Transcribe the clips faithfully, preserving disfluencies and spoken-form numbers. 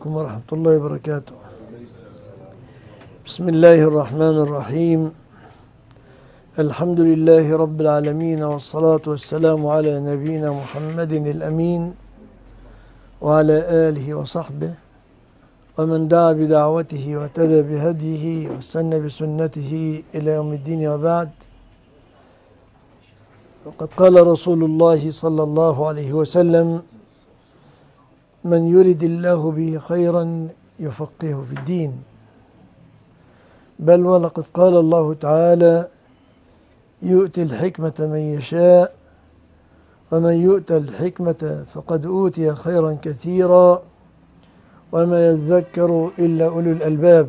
عليكم ورحمة الله وبركاته. بسم الله الرحمن الرحيم. الحمد لله رب العالمين، والصلاة والسلام على نبينا محمد الأمين وعلى آله وصحبه ومن دعا بدعوته واهتدى بهديه واستنى بسنته إلى يوم الدين، وبعد. وقد قال رسول الله صلى الله عليه وسلم: من يرد الله به خيرا يفقهه في الدين. بل ولقد قال الله تعالى: يؤتي الحكمة من يشاء ومن يؤتى الحكمة فقد أوتي خيرا كثيرا وما يذكر إلا أولو الألباب.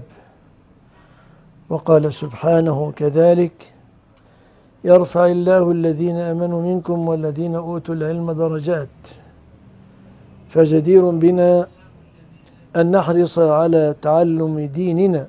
وقال سبحانه: كذلك يرفع الله الذين آمنوا منكم والذين أوتوا العلم درجات. فجدير بنا أن نحرص على تعلم ديننا،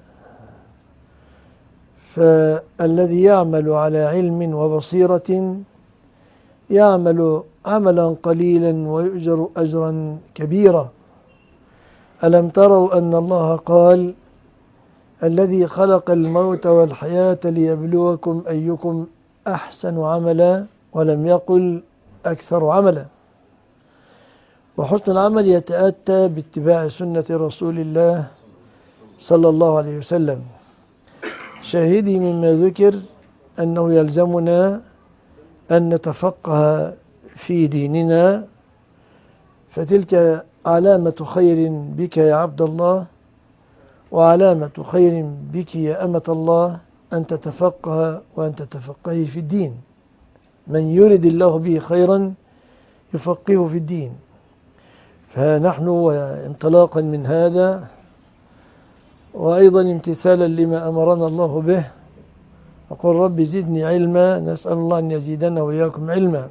فالذي يعمل على علم وبصيرة يعمل عملا قليلا ويؤجر أجرا كبيرا. ألم تروا أن الله قال: الذي خلق الموت والحياة ليبلوكم أيكم أحسن عملا، ولم يقل أكثر عملا. وحسن العمل يتأتى باتباع سنة رسول الله صلى الله عليه وسلم. شاهدي مما ذكر أنه يلزمنا أن نتفقه في ديننا، فتلك علامة خير بك يا عبد الله، وعلامة خير بك يا أمة الله، أن تتفقه وأن تتفقهي في الدين. من يرد الله به خيرا يفقهه في الدين. فنحن انطلاقا من هذا، وأيضا امتثالا لما أمرنا الله به، أقول: رب زدني علما. نسأل الله أن يزيدنا وإياكم علما.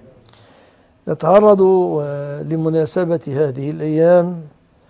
نتعرض لمناسبة هذه الأيام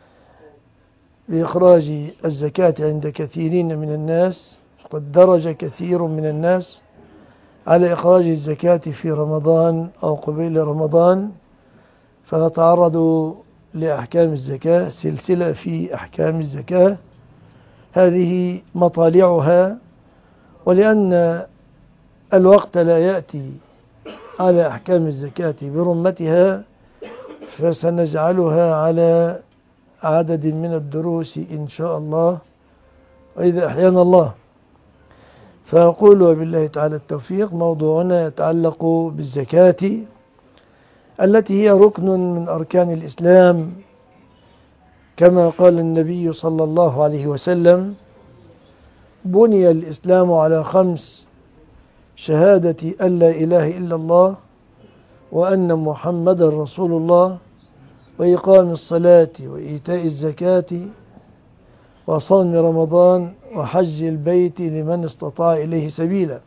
بإخراج الزكاة عند كثيرين من الناس. قد درج كثير من الناس على إخراج الزكاة في رمضان أو قبيل رمضان، فنتعرض لأحكام الزكاة، سلسلة في أحكام الزكاة، هذه مطالعها. ولأن الوقت لا يأتي على أحكام الزكاة برمتها، فسنجعلها على عدد من الدروس إن شاء الله، وإذا أحيانا الله. فأقول وبالله تعالى التوفيق. موضوعنا يتعلق بالزكاة، التي هي ركن من أركان الإسلام، كما قال النبي صلى الله عليه وسلم: بني الإسلام على خمس: شهادة أن لا إله إلا الله وأن محمد رسول الله، وإقام الصلاة وإيتاء الزكاة وصوم رمضان وحج البيت لمن استطاع إليه سبيلا.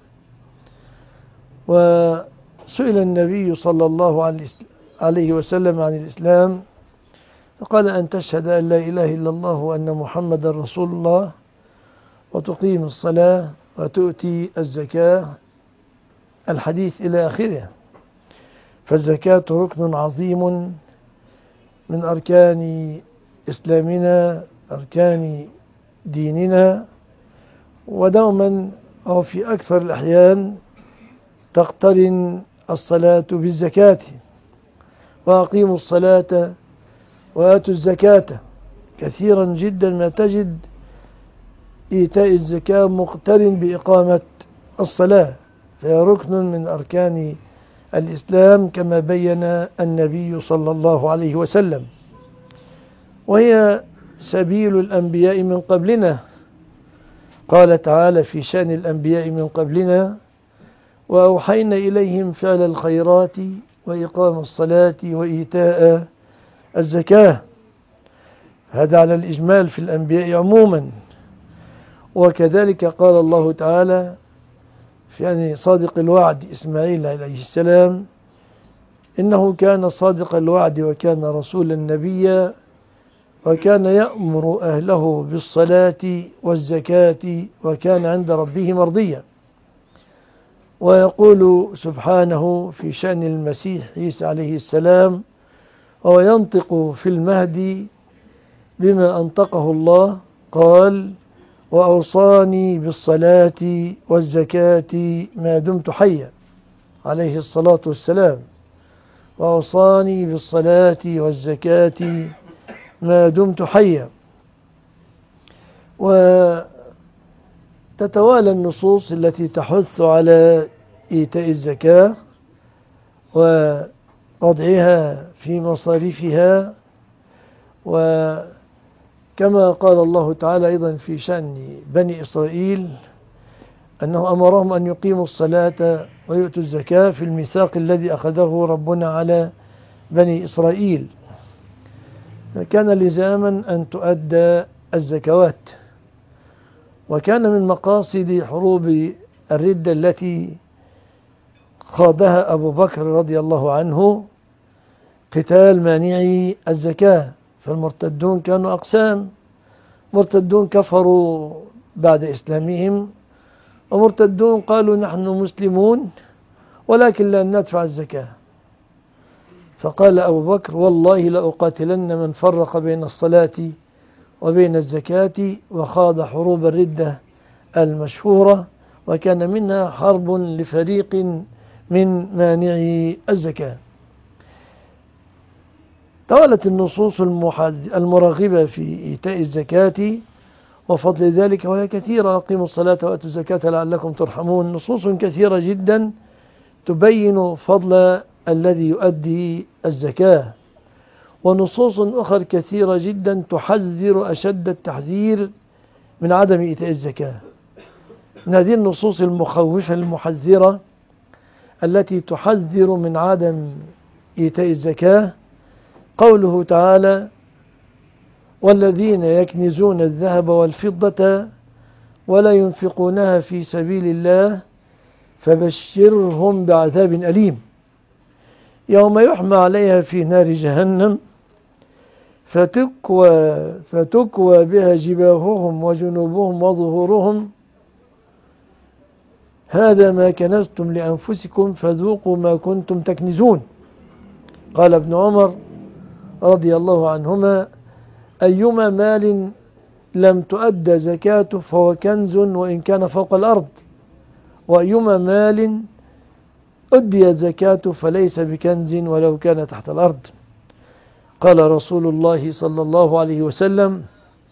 وسئل النبي صلى الله عليه وسلم عن الإسلام، فقال: أن تشهد أن لا إله إلا الله وأن محمد رسول الله، وتقيم الصلاة وتؤتي الزكاة، الحديث إلى آخره. فالزكاة ركن عظيم من أركان إسلامنا، أركان ديننا، ودوما أو في أكثر الأحيان تقترن الصلاة بالزكاة. وأقيموا الصلاة وآتوا الزكاة. كثيرا جدا ما تجد إيتاء الزكاة مقترن بإقامة الصلاة، فهي ركن من أركان الإسلام كما بين النبي صلى الله عليه وسلم. وهي سبيل الأنبياء من قبلنا. قال تعالى في شأن الأنبياء من قبلنا: وأوحينا إليهم فعل الخيرات وإقام الصلاة وإيتاء الزكاة. هذا على الإجمال في الأنبياء عموما. وكذلك قال الله تعالى في يعني صادق الوعد إسماعيل عليه السلام: إنه كان صادق الوعد وكان رسولا نبيا وكان يأمر أهله بالصلاة والزكاة وكان عند ربه مرضيا. ويقول سبحانه في شأن المسيح عيسى عليه السلام: وهو ينطق في المهد بما أنطقه الله قال: وأوصاني بالصلاة والزكاة ما دمت حيا، عليه الصلاة والسلام. وأوصاني بالصلاة والزكاة ما دمت حيا. وتتوالى النصوص التي تحث على إيتاء الزكاة ووضعها في مصاريفها، وكما قال الله تعالى أيضا في شأن بني إسرائيل أنه أمرهم أن يقيموا الصلاة ويؤتوا الزكاة في الميثاق الذي أخذه ربنا على بني إسرائيل. كان لزاما أن تؤدى الزكوات، وكان من مقاصد حروب الردة التي خاضها أبو بكر رضي الله عنه قتال مانعي الزكاة. فالمرتدون كانوا أقسام: مرتدون كفروا بعد إسلامهم، ومرتدون قالوا نحن مسلمون ولكن لا ندفع الزكاة. فقال أبو بكر: والله لأقاتلن من فرق بين الصلاة وبين الزكاة، وخاض حروب الردة المشهورة، وكان منها حرب لفريق من مانعي الزكاة. توالت النصوص المرغبة في إيتاء الزكاة وفضل ذلك، وهي كثيرة: أقيموا الصلاة وأتوا الزكاة لعلكم ترحمون. نصوص كثيرة جدا تبين فضل الذي يؤدي الزكاة، ونصوص أخرى كثيرة جدا تحذر أشد التحذير من عدم إيتاء الزكاة. من هذه النصوص المخوفة المحذرة التي تحذر من عدم إيتاء الزكاة قوله تعالى: والذين يكنزون الذهب والفضة ولا ينفقونها في سبيل الله فبشرهم بعذاب أليم يوم يحمى عليها في نار جهنم فتكوى, فتكوى بها جباههم وجنوبهم وظهورهم هذا ما كنزتم لأنفسكم فذوقوا ما كنتم تكنزون. قال ابن عمر رضي الله عنهما: أيما مال لم تؤد زكاته فهو كنز وإن كان فوق الأرض، وأيما مال أديت زكاته فليس بكنز ولو كان تحت الأرض. قال رسول الله صلى الله عليه وسلم: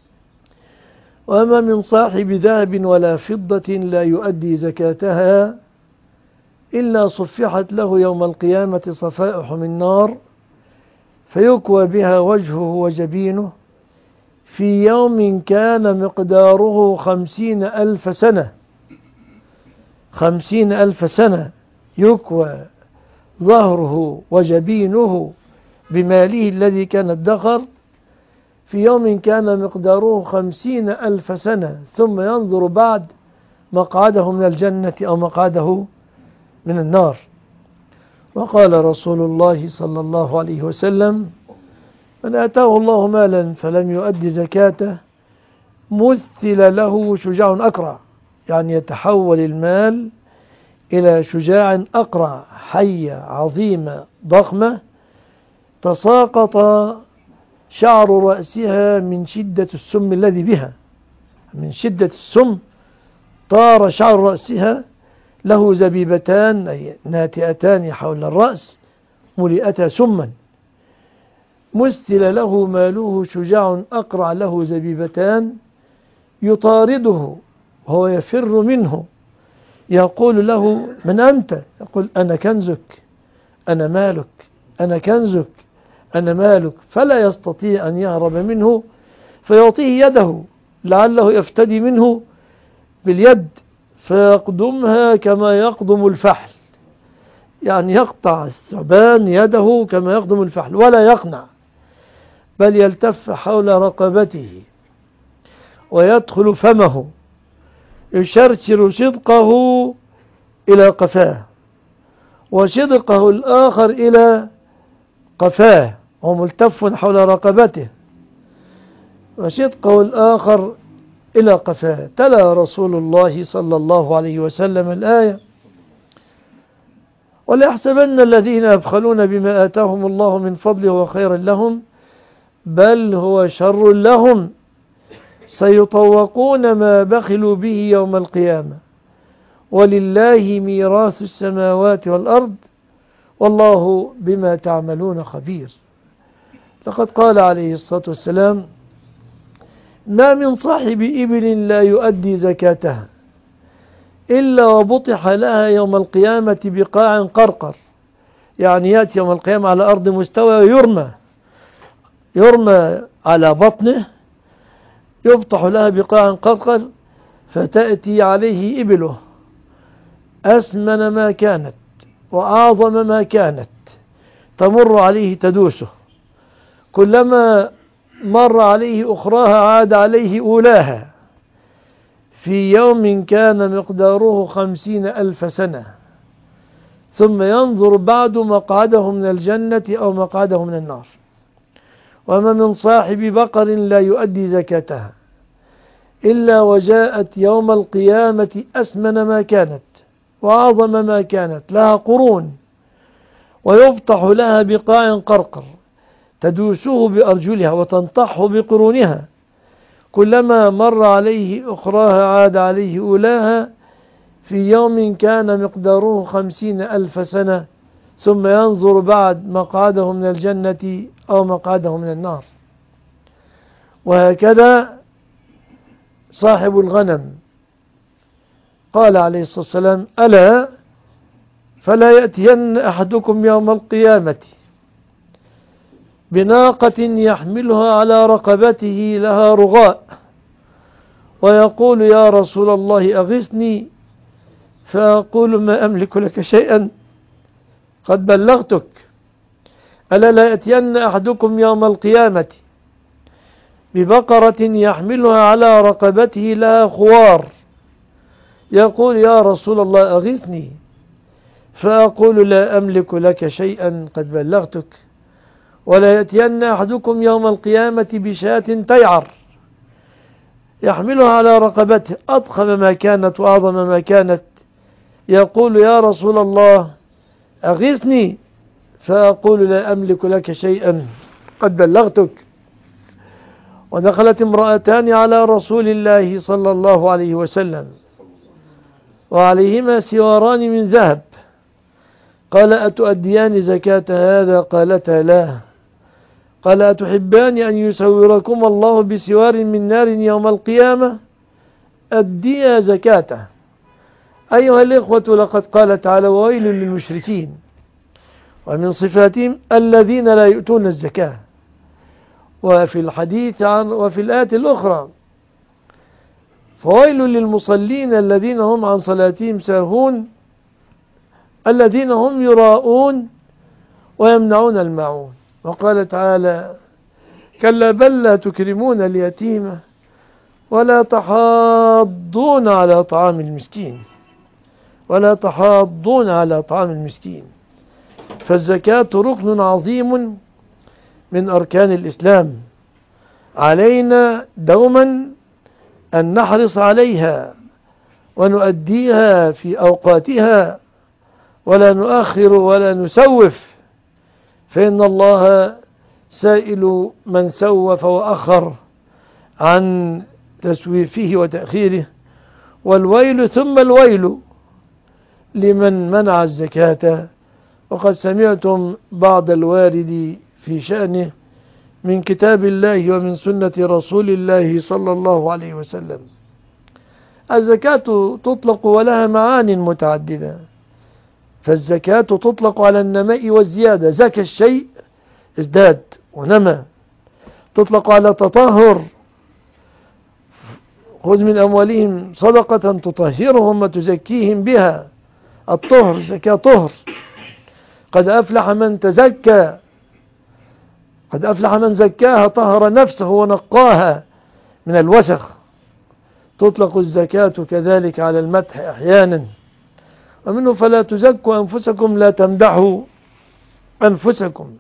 وما من صاحب ذهب ولا فضة لا يؤدي زكاتها إلا صفحت له يوم القيامة صفائح من نار فيكوى بها وجهه وجبينه في يوم كان مقداره خمسين ألف سنة. خمسين ألف سنة يكوى ظهره وجبينه بماله الذي كان ادخر في يوم كان مقداره خمسين ألف سنة، ثم ينظر بعد مقعده من الجنة أو مقعده من النار. وقال رسول الله صلى الله عليه وسلم: من آتاه الله مالا فلم يؤد زكاته مثل له شجاع أقرع، يعني يتحول المال إلى شجاع أقرع، حية عظيمة ضخمة تساقط شعر رأسها من شدة السم الذي بها، من شدة السم طار شعر رأسها، له زبيبتان أي ناتئتان حول الرأس ملئتا سما، مسل له ماله شجاع أقرع له زبيبتان يطارده وهو يفر منه، يقول له: من أنت؟ يقول: أنا كنزك، أنا مالك، أنا كنزك، أنا مالك، فلا يستطيع أن يهرب منه، فيعطيه يده لعله يفتدي منه باليد فيقدمها كما يقدم الفحل، يعني يقطع الثعبان يده كما يقدم الفحل ولا يقنع، بل يلتف حول رقبته ويدخل فمه يشرشر شدقه إلى قفاه وشدقه الآخر إلى قفاه وملتف حول رقبته وشدقه الآخر إلى قفاه. تلا رسول الله صلى الله عليه وسلم الآية: وليحسبن الذين يبخلون بما آتاهم الله من فضله وخيرا لهم بل هو شر لهم، سيطوقون ما بخلوا به يوم القيامة، ولله ميراث السماوات والأرض والله بما تعملون خبير. لقد قال عليه الصلاة والسلام: ما من صاحب إبل لا يؤدي زكاتها إلا وبطح لها يوم القيامة بقاع قرقر، يعني يأتي يوم القيامة على أرض مستوى ويرمى يرمى على بطنه، يبطح لها بقاع قرقر، فتأتي عليه إبله أسمن ما كانت وأعظم ما كانت، تمر عليه تدوسه، كلما مر عليه أخراها عاد عليه أولاها، في يوم كان مقداره خمسين ألف سنة، ثم ينظر بعد مقعده من الجنة أو مقعده من النار. وما من صاحب بقر لا يؤدي زكاتها إلا وجاءت يوم القيامة أسمن ما كانت وأعظم ما كانت، لها قرون، ويفتح لها بقاع قرقر، تدوسه بأرجلها وتنطحه بقرونها، كلما مر عليه أخراها عاد عليه أولاها، في يوم كان مقداره خمسين ألف سنة، ثم ينظر بعد مقعده من الجنة أو مقعده من النار. وهكذا صاحب الغنم، قال عليه الصلاة والسلام: ألا فلا يأتين أحدكم يوم القيامة بناقة يحملها على رقبته لها رغاء، ويقول: يا رسول الله أغثني، فأقول: ما أملك لك شيئا قد بلغتك. ألا لا يأتين أحدكم يوم القيامة ببقرة يحملها على رقبته لها خوار، يقول: يا رسول الله أغثني، فأقول: لا أملك لك شيئا قد بلغتك. ولا يأتين أحدكم يوم القيامة بشاة تيعر يحملها على رقبته أضخم ما كانت وأعظم ما كانت، يقول: يا رسول الله أغثني، فأقول: لا أملك لك شيئا قد بلغتك. ودخلت امرأتان على رسول الله صلى الله عليه وسلم وعليهما سواران من ذهب، قال: أتؤديان زكاة هذا؟ قالتا: لا. قال: أتحبان أن يسوركم الله بسوار من نار يوم القيامة؟ أديا زكاته. أيها الإخوة، لقد قال تعالى: وويل للمشركين، ومن صفاتهم الذين لا يؤتون الزكاة. وفي الحديث عن وفي الآية الأخرى: فويل للمصلين الذين هم عن صلاتهم ساهون الذين هم يراءون ويمنعون الماعون. وقال تعالى: كلا بل لا تكرمون اليتيم ولا تحاضون على طعام المسكين ولا تحاضون على طعام المسكين. فالزكاة ركن عظيم من أركان الإسلام، علينا دوما أن نحرص عليها ونؤديها في أوقاتها، ولا نؤخر ولا نسوف، فإن الله سائل من سوف وأخر عن تسويفه وتأخيره. والويل ثم الويل لمن منع الزكاة. وقد سمعتم بعض الوارد في شأنه من كتاب الله ومن سنة رسول الله صلى الله عليه وسلم. الزكاة تطلق ولها معان متعددة، فالزكاة تطلق على النماء والزيادة، زكى الشيء ازداد ونمى. تطلق على تطهر، خذ من أموالهم صدقة تطهرهم وتزكيهم بها، الطهر زكاة طهر. قد أفلح من تزكى، قد أفلح من زكاها طهر نفسه ونقاها من الوسخ. تطلق الزكاة كذلك على المدح أحيانا، ومنه: فلا تزكوا أنفسكم، لا تمدحوا أنفسكم.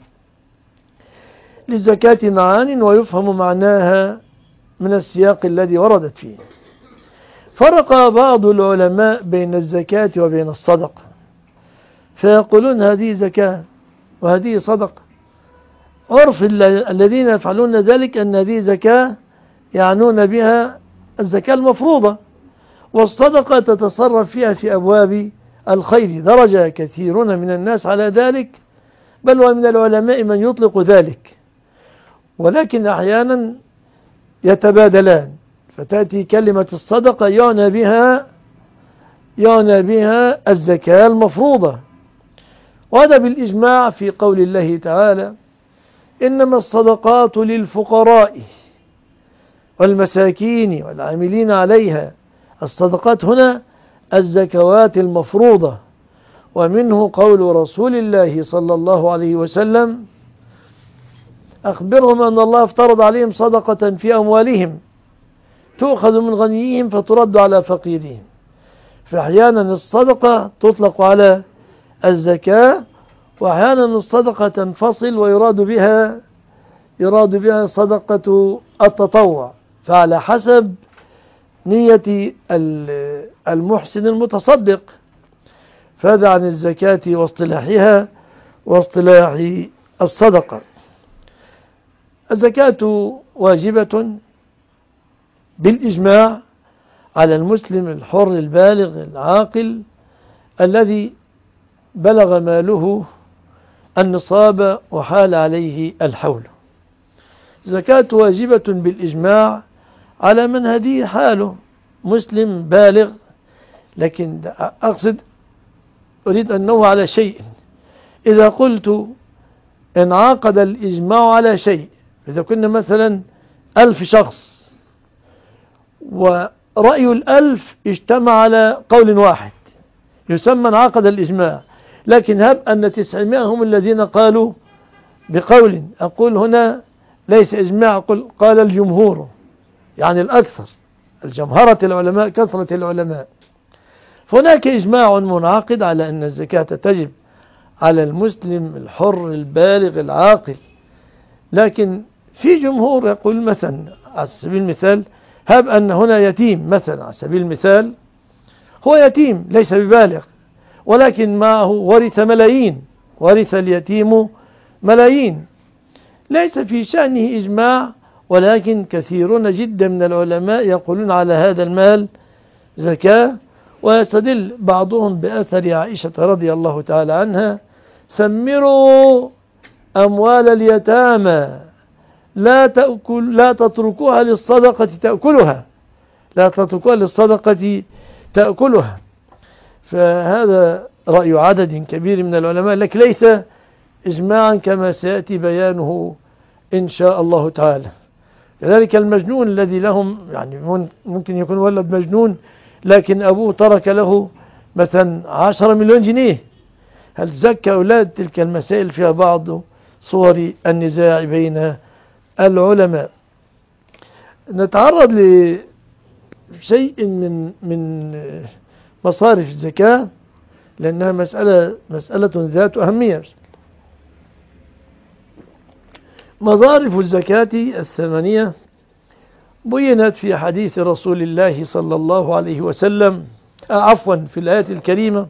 للزكاة معان ويفهم معناها من السياق الذي وردت فيه. فرق بعض العلماء بين الزكاة وبين الصدقة، فيقولون هذه زكاة وهذه صدقة، عرف الذين يفعلون ذلك أن هذه زكاة يعنون بها الزكاة المفروضة، والصدقة تتصرف فيها في أبواب الخير. درجة كثيرون من الناس على ذلك، بل ومن العلماء من يطلق ذلك، ولكن أحيانا يتبادلان، فتأتي كلمة الصدقة يعنى بها يعنى بها الزكاة المفروضة. وهذا بالإجماع في قول الله تعالى: إنما الصدقات للفقراء والمساكين والعاملين عليها. الصدقات هنا الزكوات المفروضة. ومنه قول رسول الله صلى الله عليه وسلم: أخبرهم أن الله افترض عليهم صدقة في أموالهم تؤخذ من غنيهم فترد على فقيرهم. فأحيانا الصدقة تطلق على الزكاة، وأحيانا الصدقة تنفصل ويراد بها يراد بها صدقة التطوع، فعلى حسب نية المحسن المتصدق. فهذا عن الزكاة واصطلاحها واصطلاح الصدقة. الزكاة واجبة بالإجماع على المسلم الحر البالغ العاقل الذي بلغ ماله النصاب وحال عليه الحول. زكاة واجبة بالإجماع على من هذه حاله مسلم بالغ، لكن أقصد أريد أنه على شيء. إذا قلت انعقد الإجماع على شيء، إذا كنا مثلا ألف شخص ورأي الألف اجتمع على قول واحد يسمى انعقد الإجماع. لكن هب أن تسعمائة هم الذين قالوا بقول، أقول هنا ليس إجماع، أقول قال الجمهور، يعني الأكثر، الجمهرة العلماء، كثرة العلماء. هناك إجماع منعقد على أن الزكاة تجب على المسلم الحر البالغ العاقل. لكن في جمهور يقول مثلا على سبيل المثال، هب أن هنا يتيم مثلا على سبيل المثال، هو يتيم ليس ببالغ، ولكن معه ورث ملايين، ورث اليتيم ملايين، ليس في شأنه إجماع، ولكن كثيرون جدا من العلماء يقولون على هذا المال زكاة. ويستدل بعضهم بأثر عائشة رضي الله تعالى عنها: سمروا أموال اليتامى لا تأكل لا تتركوها للصدقة تأكلها لا تتركوها للصدقة تأكلها. فهذا رأي عدد كبير من العلماء، لكن ليس إجماعا كما سيأتي بيانه إن شاء الله تعالى. لذلك المجنون الذي لهم، يعني ممكن يكون ولد مجنون لكن أبوه ترك له مثلا عشرة مليون جنيه، هل زكى أولاد؟ تلك المسائل فيها بعض صور النزاع بين العلماء. نتعرض لشيء من من مصارف الزكاة لأنها مسألة مسألة ذات أهمية. مصارف الزكاة الثمانية بينت في حديث رسول الله صلى الله عليه وسلم، عفوا في الآية الكريمة: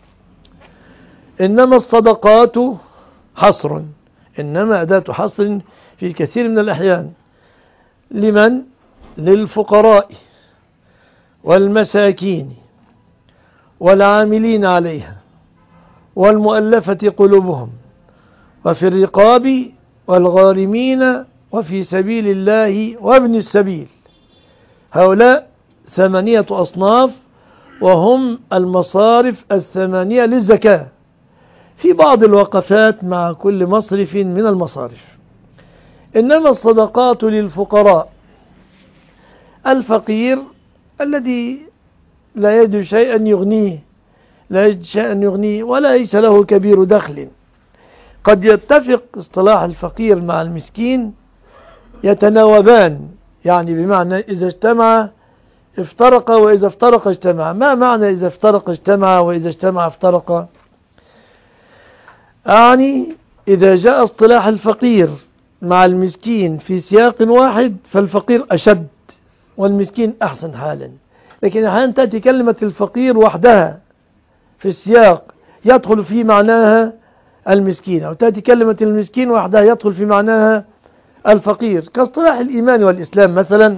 إنما الصدقات حصر، إنما أداة حصر في كثير من الأحيان. لمن؟ للفقراء والمساكين والعاملين عليها والمؤلفة قلوبهم وفي الرقاب والغارمين وفي سبيل الله وابن السبيل. هؤلاء ثمانية أصناف، وهم المصارف الثمانية للزكاة، في بعض الوقفات مع كل مصرف من المصارف. إنما الصدقات للفقراء، الفقير الذي لا يجد شيئا يغنيه لا يجد شيئا يغنيه ولا ليس له كبير دخل. قد يتفق اصطلاح الفقير مع المسكين، يتناوبان، يعني بمعنى إذا اجتمع افترق وإذا افترق اجتمع. ما معنى إذا افترق اجتمع وإذا اجتمع افترق؟ يعني إذا جاء اصطلاح الفقير مع المسكين في سياق واحد فالفقير أشد والمسكين أحسن حالا. لكن أحيانا تأتي كلمة الفقير وحدها في السياق يدخل في معناها المسكين، أو تأتي كلمة المسكين وحدها يدخل في معناها الفقير، كاصطلاح الإيمان والإسلام مثلا.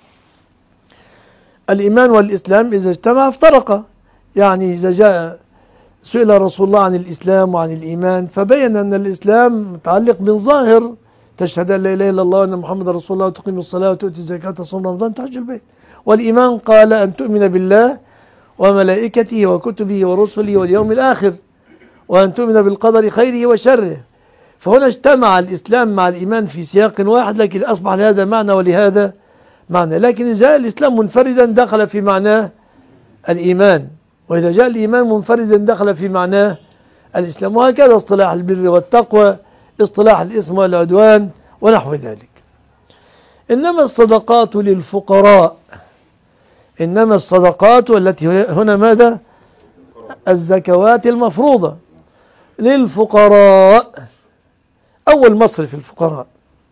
الإيمان والإسلام إذا اجتمع افترقا، يعني إذا جاء سئل رسول الله عن الإسلام وعن الإيمان فبين أن الإسلام متعلق بالظاهر، تشهد أن لا إله إلا الله وأن محمد رسول الله وتقيم الصلاة وتؤتي الزكاة وتصوم رمضان تحج البيت. والإيمان قال أن تؤمن بالله وملائكته وكتبه ورسله واليوم الآخر، وأن تؤمن بالقدر خيره وشره. فهنا اجتمع الإسلام مع الإيمان في سياق واحد، لكن أصبح لهذا معنى ولهذا معنى. لكن إذا جاء الإسلام منفردا دخل في معناه الإيمان، وإذا جاء الإيمان منفردا دخل في معناه الإسلام، وهكذا اصطلاح البر والتقوى، اصطلاح الإثم والعدوان ونحو ذلك. إنما الصدقات للفقراء، إنما الصدقات التي هنا ماذا؟ الزكوات المفروضة للفقراء، أول مصرف الفقراء.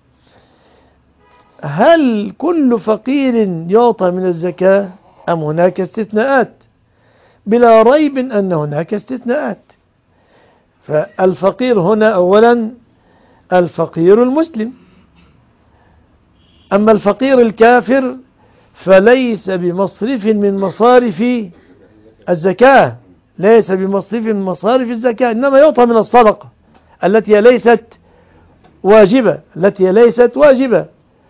هل كل فقير يعطى من الزكاة أم هناك استثناءات؟ بلا ريب أن هناك استثناءات. فالفقير هنا أولا الفقير المسلم، أما الفقير الكافر فليس بمصرف من مصارف الزكاة، ليس بمصرف من مصارف الزكاة، إنما يعطى من الصدقة التي ليست واجبة، التي ليست واجبة.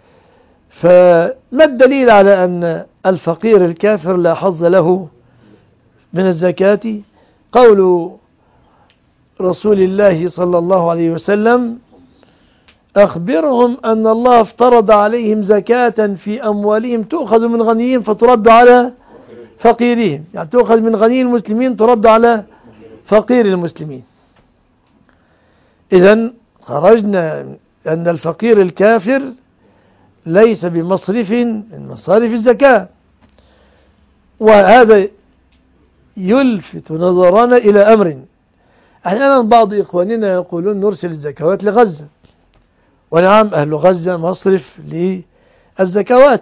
فما الدليل على أن الفقير الكافر لا حظ له من الزكاة؟ قول رسول الله صلى الله عليه وسلم: أخبرهم أن الله افترض عليهم زكاة في أموالهم تؤخذ من غنيهم فترد على فقيرهم، يعني تؤخذ من غني المسلمين ترد على فقير المسلمين. إذن خرجنا أن الفقير الكافر ليس بمصرف من مصارف الزكاة. وهذا يلفت نظرنا إلى أمر. أحيانا بعض إخواننا يقولون نرسل الزكوات لغزة، ونعم أهل غزة مصرف للزكوات،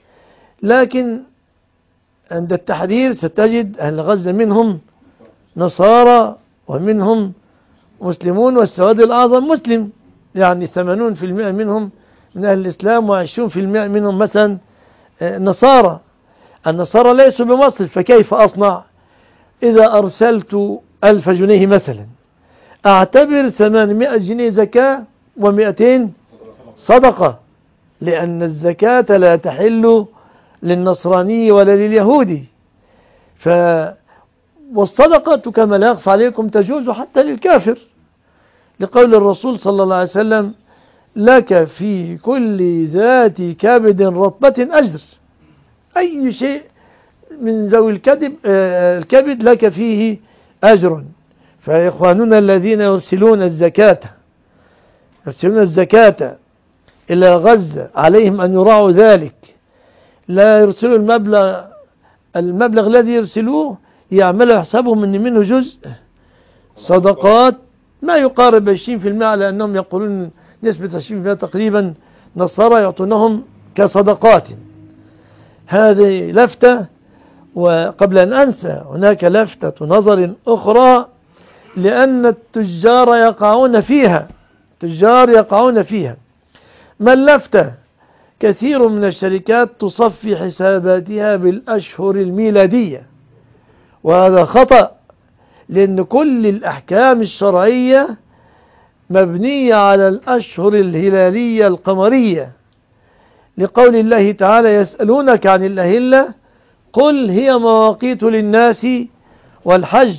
لكن عند التحرير ستجد أهل غزة منهم نصارى ومنهم مسلمون، والسواد الأعظم مسلم، يعني ثمانون في المئة منهم من أهل الإسلام وعشرون في المئة منهم مثلا نصارى. النصارى ليسوا بمصرف، فكيف أصنع؟ إذا أرسلت ألف جنيه مثلا أعتبر ثمانمائة جنيه زكاة ومئتين صدقة، لأن الزكاة لا تحل للنصراني ولا لليهودي. ف والصدقة كما لا يخفى عليكم تجوز حتى للكافر، لقول الرسول صلى الله عليه وسلم: لك في كل ذات كبد رطبة أجر. أي شيء من ذوي الكبد الكبد لك فيه أجر. فإخواننا الذين يرسلون الزكاة يرسلون الزكاة إلى غزة عليهم أن يراعوا ذلك، لا يرسلوا المبلغ المبلغ الذي يرسلوه يعملوا حسابهم أن منه جزء صدقات ما يقارب عشرين في المئة، على أنهم يقولون نسبة عشرين في المئة تقريبا نصارى يعطونهم كصدقات. هذه لفتة. وقبل أن أنسى هناك لفتة نظر أخرى، لأن التجار يقعون فيها التجار يقعون فيها ما اللفتة؟ كثير من الشركات تصفي حساباتها بالأشهر الميلادية، وهذا خطأ، لأن كل الأحكام الشرعية مبنية على الأشهر الهلالية القمرية، لقول الله تعالى: يسألونك عن الأهلة قل هي مواقيت للناس والحج.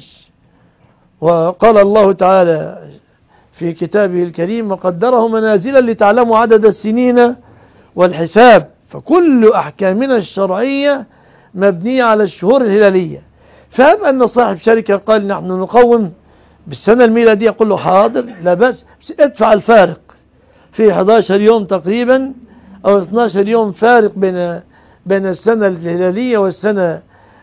وقال الله تعالى في كتابه الكريم: وقدره منازل لتعلموا عدد السنين والحساب. فكل أحكامنا الشرعية مبنية على الشهور الهلالية. فهم أن صاحب شركة قال نحن نقوم بالسنة الميلادية، يقول له حاضر لا بأس، ادفع الفارق في أحد عشر يوم تقريبا أو اثني عشر يوم فارق بين بين السنة الهلالية والسنة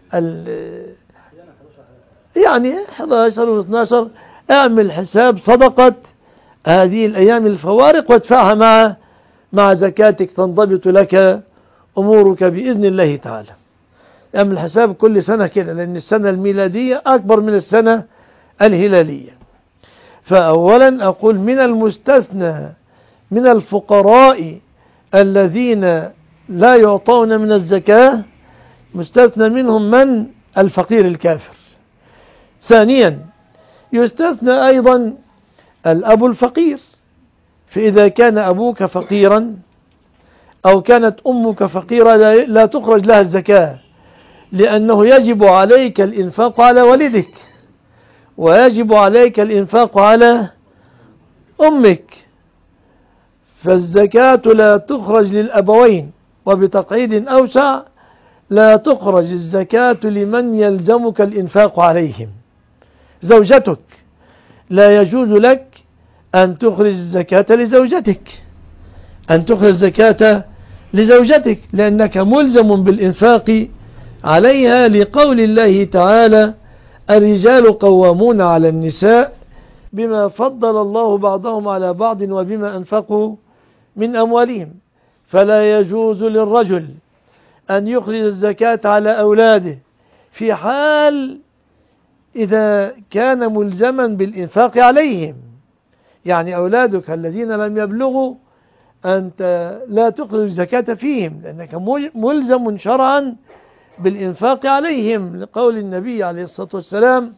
يعني أحد عشر و اثني عشر. اعمل حساب صدقة هذه الأيام الفوارق وادفعها مع مع زكاتك، تنضبط لك أمورك بإذن الله تعالى. اعمل حساب كل سنة كده، لأن السنة الميلادية أكبر من السنة الهلالية. فأولا أقول من المستثنى من الفقراء الذين لا يعطون من الزكاة مستثنى منهم من؟ الفقير الكافر. ثانيا يستثنى أيضا الأب الفقير، فإذا كان أبوك فقيرا أو كانت أمك فقيرة لا تخرج لها الزكاة، لأنه يجب عليك الإنفاق على والدك ويجب عليك الإنفاق على أمك، فالزكاة لا تخرج للأبوين، وبتقعيد أوسع لا تخرج الزكاة لمن يلزمك الإنفاق عليهم. زوجتك لا يجوز لك أن تخرج الزكاة لزوجتك أن تخرج الزكاة لزوجتك لأنك ملزم بالإنفاق عليها، لقول الله تعالى: الرجال قوامون على النساء بما فضل الله بعضهم على بعض وبما أنفقوا من أموالهم. فلا يجوز للرجل أن يخرج الزكاة على أولاده في حال إذا كان ملزما بالإنفاق عليهم. يعني أولادك الذين لم يبلغوا أنت لا تخرج الزكاة فيهم لأنك ملزم شرعا بالإنفاق عليهم، لقول النبي عليه الصلاة والسلام: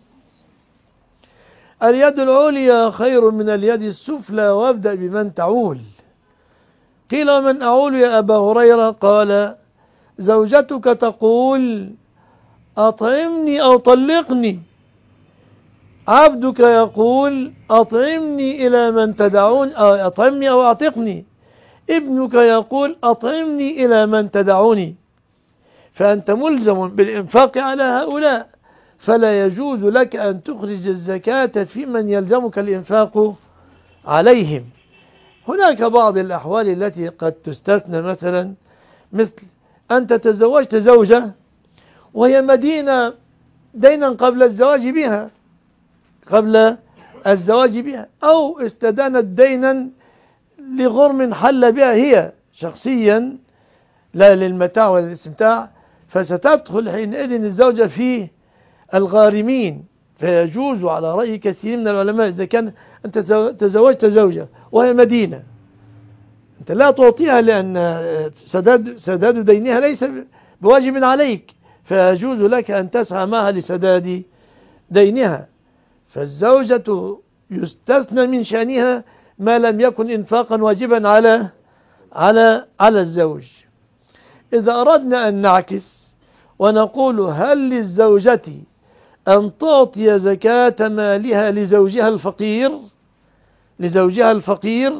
اليد العليا خير من اليد السفلى وابدأ بمن تعول. قيل: ومن أعول يا أبا هريرة؟ قال: زوجتك تقول أطعمني أو طلقني، عبدك يقول أطعمني إلى من تدعون، أطعمني أو أعتقني، ابنك يقول أطعمني إلى من تدعوني. فأنت ملزم بالإنفاق على هؤلاء، فلا يجوز لك أن تخرج الزكاة في من يلزمك الإنفاق عليهم. هناك بعض الأحوال التي قد تستثنى، مثلا مثل أنت تزوجت زوجة وهي مدينة دينا قبل الزواج بها قبل الزواج بها أو استدانت دينا لغرم حل بها هي شخصيا لا للمتاع ولا للاستمتاع، فستدخل حينئذ الزوجة في الغارمين. فيجوز على رأي كثير من العلماء إذا كان أنت تزوجت زوجة وهي مدينة، أنت لا تعطيها لأن سداد, سداد دينها ليس بواجب عليك، فيجوز لك أن تسعى معها لسداد دينها. فالزوجة يستثنى من شأنها ما لم يكن إنفاقا واجبا على على على الزوج. إذا أردنا أن نعكس ونقول: هل للزوجة أن تعطي زكاة مالها لزوجها الفقير لزوجها الفقير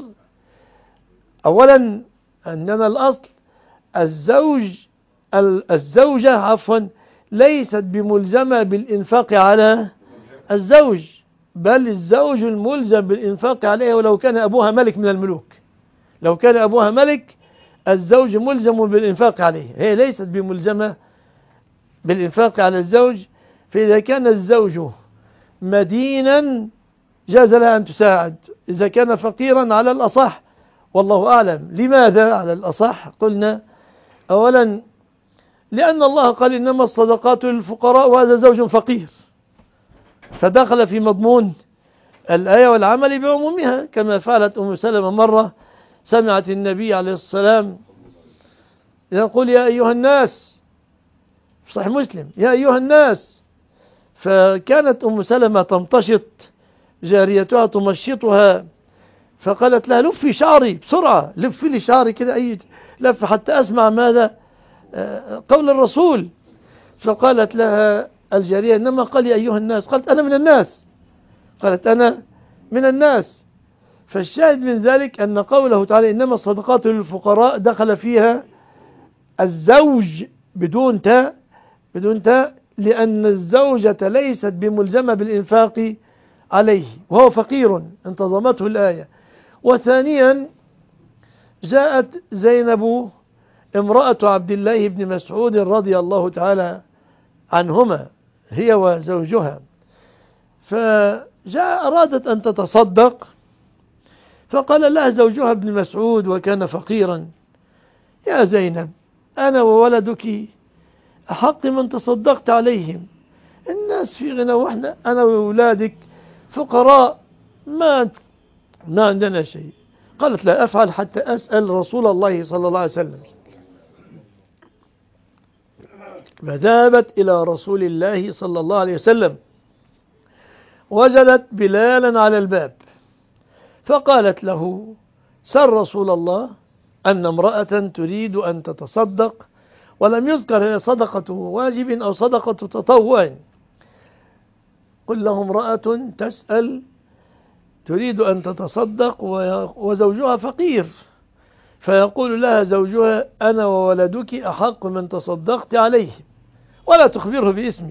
أولا أننا الأصل الزوج الزوجة عفوا ليست بملزمة بالإنفاق على الزوج، بل الزوج الملزم بالإنفاق عليها ولو كان أبوها ملك من الملوك. لو كان أبوها ملك الزوج ملزم بالإنفاق عليه، هي ليست بملزمة بالإنفاق على الزوج. فإذا كان الزوج مدينا جاز لها أن تساعد، إذا كان فقيرا على الأصح والله أعلم. لماذا على الأصح؟ قلنا أولا لأن الله قال: إنما الصدقات للفقراء، وهذا زوج فقير، فدخل في مضمون الآية والعمل بعمومها، كما فعلت أم سلمة مرة سمعت النبي عليه السلام يقول: يا أيها الناس، في صحيح مسلم: يا أيها الناس. فكانت أم سلمة تمتشط جاريتها تمشطها، فقالت لها: لفي شعري بسرعة، لفي لي شعري كده أي لف حتى أسمع ماذا قول الرسول. فقالت لها الجارية: إنما قال يا أيها الناس. قالت: أنا من الناس. قالت: أنا من الناس. فالشاهد من ذلك أن قوله تعالى: إنما الصدقات للفقراء، دخل فيها الزوج بدون تاء بدون تاء لأن الزوجة ليست بملزمة بالإنفاق عليه وهو فقير، انتظمته الآية. وثانيا جاءت زينب امرأة عبد الله بن مسعود رضي الله تعالى عنهما هي وزوجها، فجاء أرادت أن تتصدق، فقال لها زوجها ابن مسعود وكان فقيرا: يا زينب، أنا وولدك أحق من تصدقت عليهم، الناس في غنى وإحنا أنا وأولادك فقراء ما ما عندنا شيء. قالت لا أفعل حتى أسأل رسول الله صلى الله عليه وسلم. فذهبت إلى رسول الله صلى الله عليه وسلم، وجدت بلالا على الباب، فقالت له: سر رسول الله أن امرأة تريد أن تتصدق، ولم يذكر هي صدقة واجب أو صدقة تطوع. قل له: امرأة تسأل تريد أن تتصدق وزوجها فقير، فيقول لها زوجها: أنا وولدك أحق من تصدقت عليه، ولا تخبره باسمي.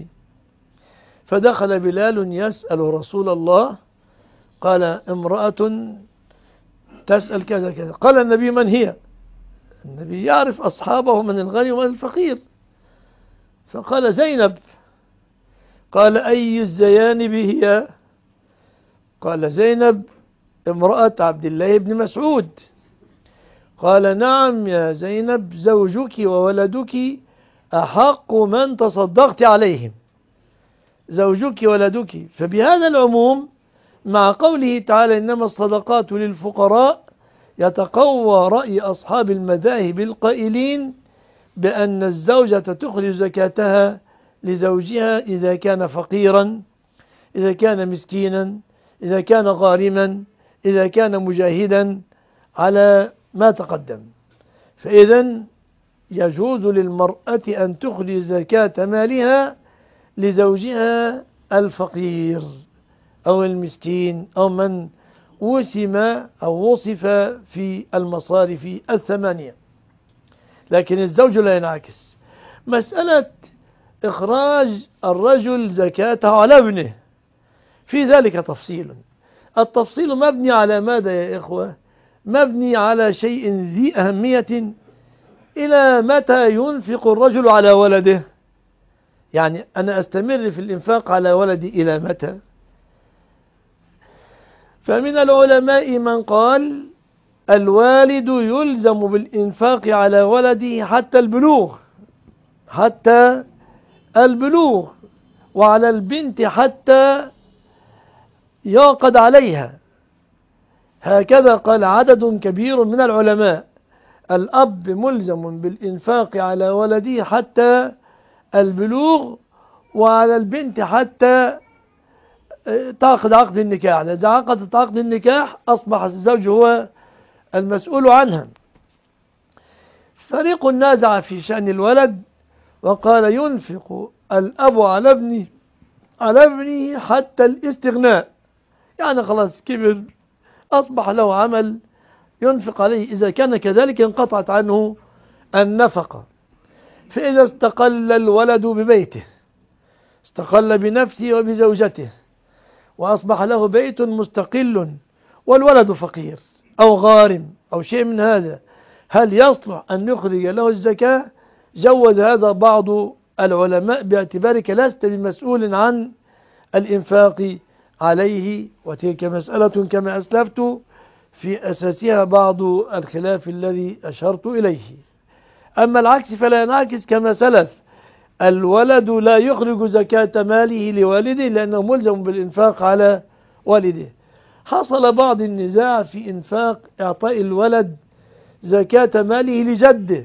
فدخل بلال يسأل رسول الله، قال: امرأة تسأل كذا كذا. قال النبي: من هي؟ النبي يعرف أصحابه من الغني ومن الفقير. فقال: زينب. قال: أي الزيانب هي؟ قال: زينب امرأة عبد الله بن مسعود. قال: نعم يا زينب، زوجك وولدك أحق من تصدقت عليهم، زوجك وولدك. فبهذا العموم مع قوله تعالى: إنما الصدقات للفقراء، يتقوى رأي أصحاب المذاهب القائلين بأن الزوجة تخرج زكاتها لزوجها إذا كان فقيرا، إذا كان مسكينا، إذا كان غارما، إذا كان مجاهدا، على ما تقدم. فإذا يجوز للمرأة أن تخرج زكاة مالها لزوجها الفقير أو المسكين أو من وسم أو وصف في المصارف الثمانية. لكن الزوج لا ينعكس. مسألة إخراج الرجل زكاته على ابنه، في ذلك تفصيل. التفصيل مبني على ماذا يا إخوة؟ مبني على شيء ذي أهمية. إلى متى ينفق الرجل على ولده؟ يعني أنا أستمر في الإنفاق على ولدي إلى متى؟ فمن العلماء من قال: الوالد يلزم بالإنفاق على ولده حتى البلوغ، حتى البلوغ، وعلى البنت حتى يعقد عليها. هكذا قال عدد كبير من العلماء. الأب ملزم بالإنفاق على ولده حتى البلوغ، وعلى البنت حتى تعقد عقد النكاح. إذا عقدت عقد النكاح أصبح الزوج هو المسؤول عنها. فريق نازع في شأن الولد وقال: ينفق الأب على ابنه على ابنه حتى الاستغناء، يعني خلاص كبر، أصبح له عمل ينفق عليه. إذا كان كذلك انقطعت عنه النفقة. فإذا استقل الولد ببيته، استقل بنفسه وبزوجته، وأصبح له بيت مستقل، والولد فقير أو غارم أو شيء من هذا، هل يصلح أن يخرج له الزكاة؟ جوز هذا بعض العلماء باعتبارك لست بمسؤول عن الإنفاق عليه، وتلك مسألة كما أسلفت في أساسها بعض الخلاف الذي أشرت إليه. أما العكس فلا ينعكس كما سلف. الولد لا يخرج زكاة ماله لوالده لأنه ملزم بالإنفاق على والده. حصل بعض النزاع في إنفاق إعطاء الولد زكاة ماله لجده.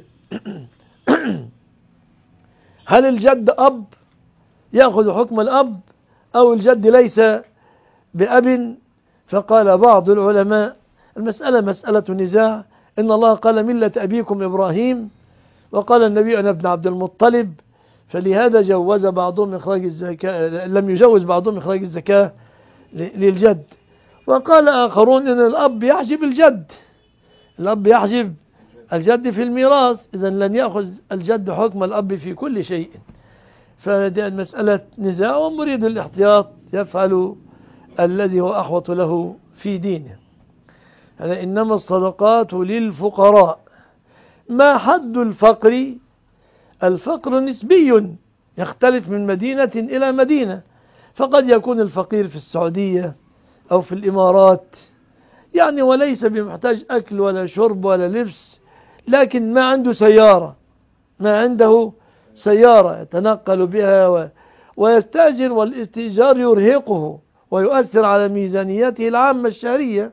هل الجد أب يأخذ حكم الأب أو الجد ليس بأب؟ فقال بعض العلماء: المسألة مسألة نزاع، إن الله قال: ملة أبيكم إبراهيم، وقال النبي: أنا ابن عبد المطلب. فلهذا جوز بعضهم إخراج الزكاة، لم يجوز بعضهم إخراج الزكاة للجد. وقال آخرون إن الأب يحجب الجد، الأب يحجب الجد في الميراث، إذا لن يأخذ الجد حكم الأب في كل شيء. فهذه المسألة نزاع، ومريد الاحتياط يفعل الذي هو أحوط له في دينه. إنما الصدقات للفقراء. ما حد الفقر؟ الفقر نسبي، يختلف من مدينة إلى مدينة. فقد يكون الفقير في السعودية أو في الإمارات، يعني وليس بمحتاج أكل ولا شرب ولا لبس، لكن ما عنده سيارة، ما عنده سيارة يتنقل بها و... ويستأجر، والاستئجار يرهقه ويؤثر على ميزانيته العامة الشهرية.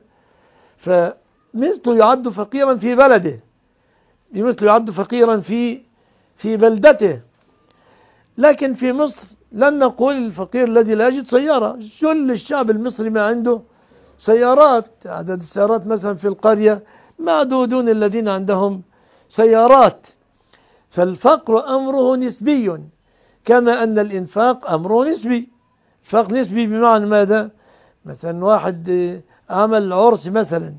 فمثله يعد فقيرا في بلده، مثله يعد فقيرا في في بلدته. لكن في مصر لن نقول الفقير الذي لا يجد سيارة، كل الشعب المصري ما عنده سيارات. عدد السيارات مثلا في القرية معدودون الذين عندهم سيارات. فالفقر أمره نسبي، كما أن الإنفاق أمره نسبي. فقر نسبي بمعنى ماذا؟ مثلا واحد عمل عرس مثلا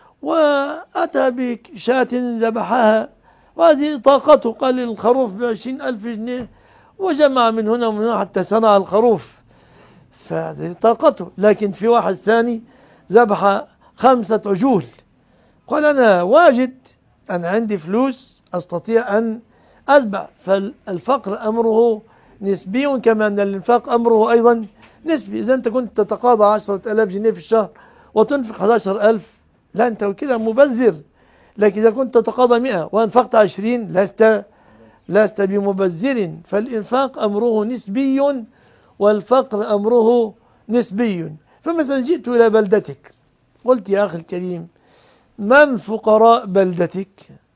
وأتى بشاة ذبحها، وهذه طاقته، قال الخروف بعشرين ألف جنيه وجمع من هنا ومن هنا حتى صنع الخروف، فهذه طاقته. لكن في واحد ثاني ذبح خمسة عجول، قال أنا واجد، أنا عندي فلوس أستطيع أن أذبح. فالفقر أمره نسبي، كما أن الإنفاق أمره أيضا نسبي. إذا أنت كنت تتقاضى عشرة ألاف جنيه في الشهر وتنفق أحد عشر ألف، لا، أنت كده مبذر. لكن إذا كنت تتقاضى مئة وأنفقت عشرين لست لست بمبذر. فالإنفاق أمره نسبي والفقر أمره نسبي. فمثلا جئت إلى بلدتك، قلت يا أخي الكريم من فقراء بلدتك؟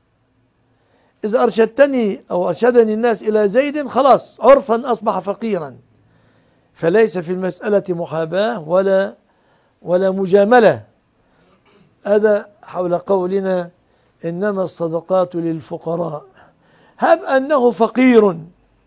إذا أرشدتني أو أرشدني الناس إلى زيد خلاص عرفا أصبح فقيرا. فليس في المسألة محاباة ولا ولا مجاملة. هذا حول قولنا إنما الصدقات للفقراء. هب أنه فقير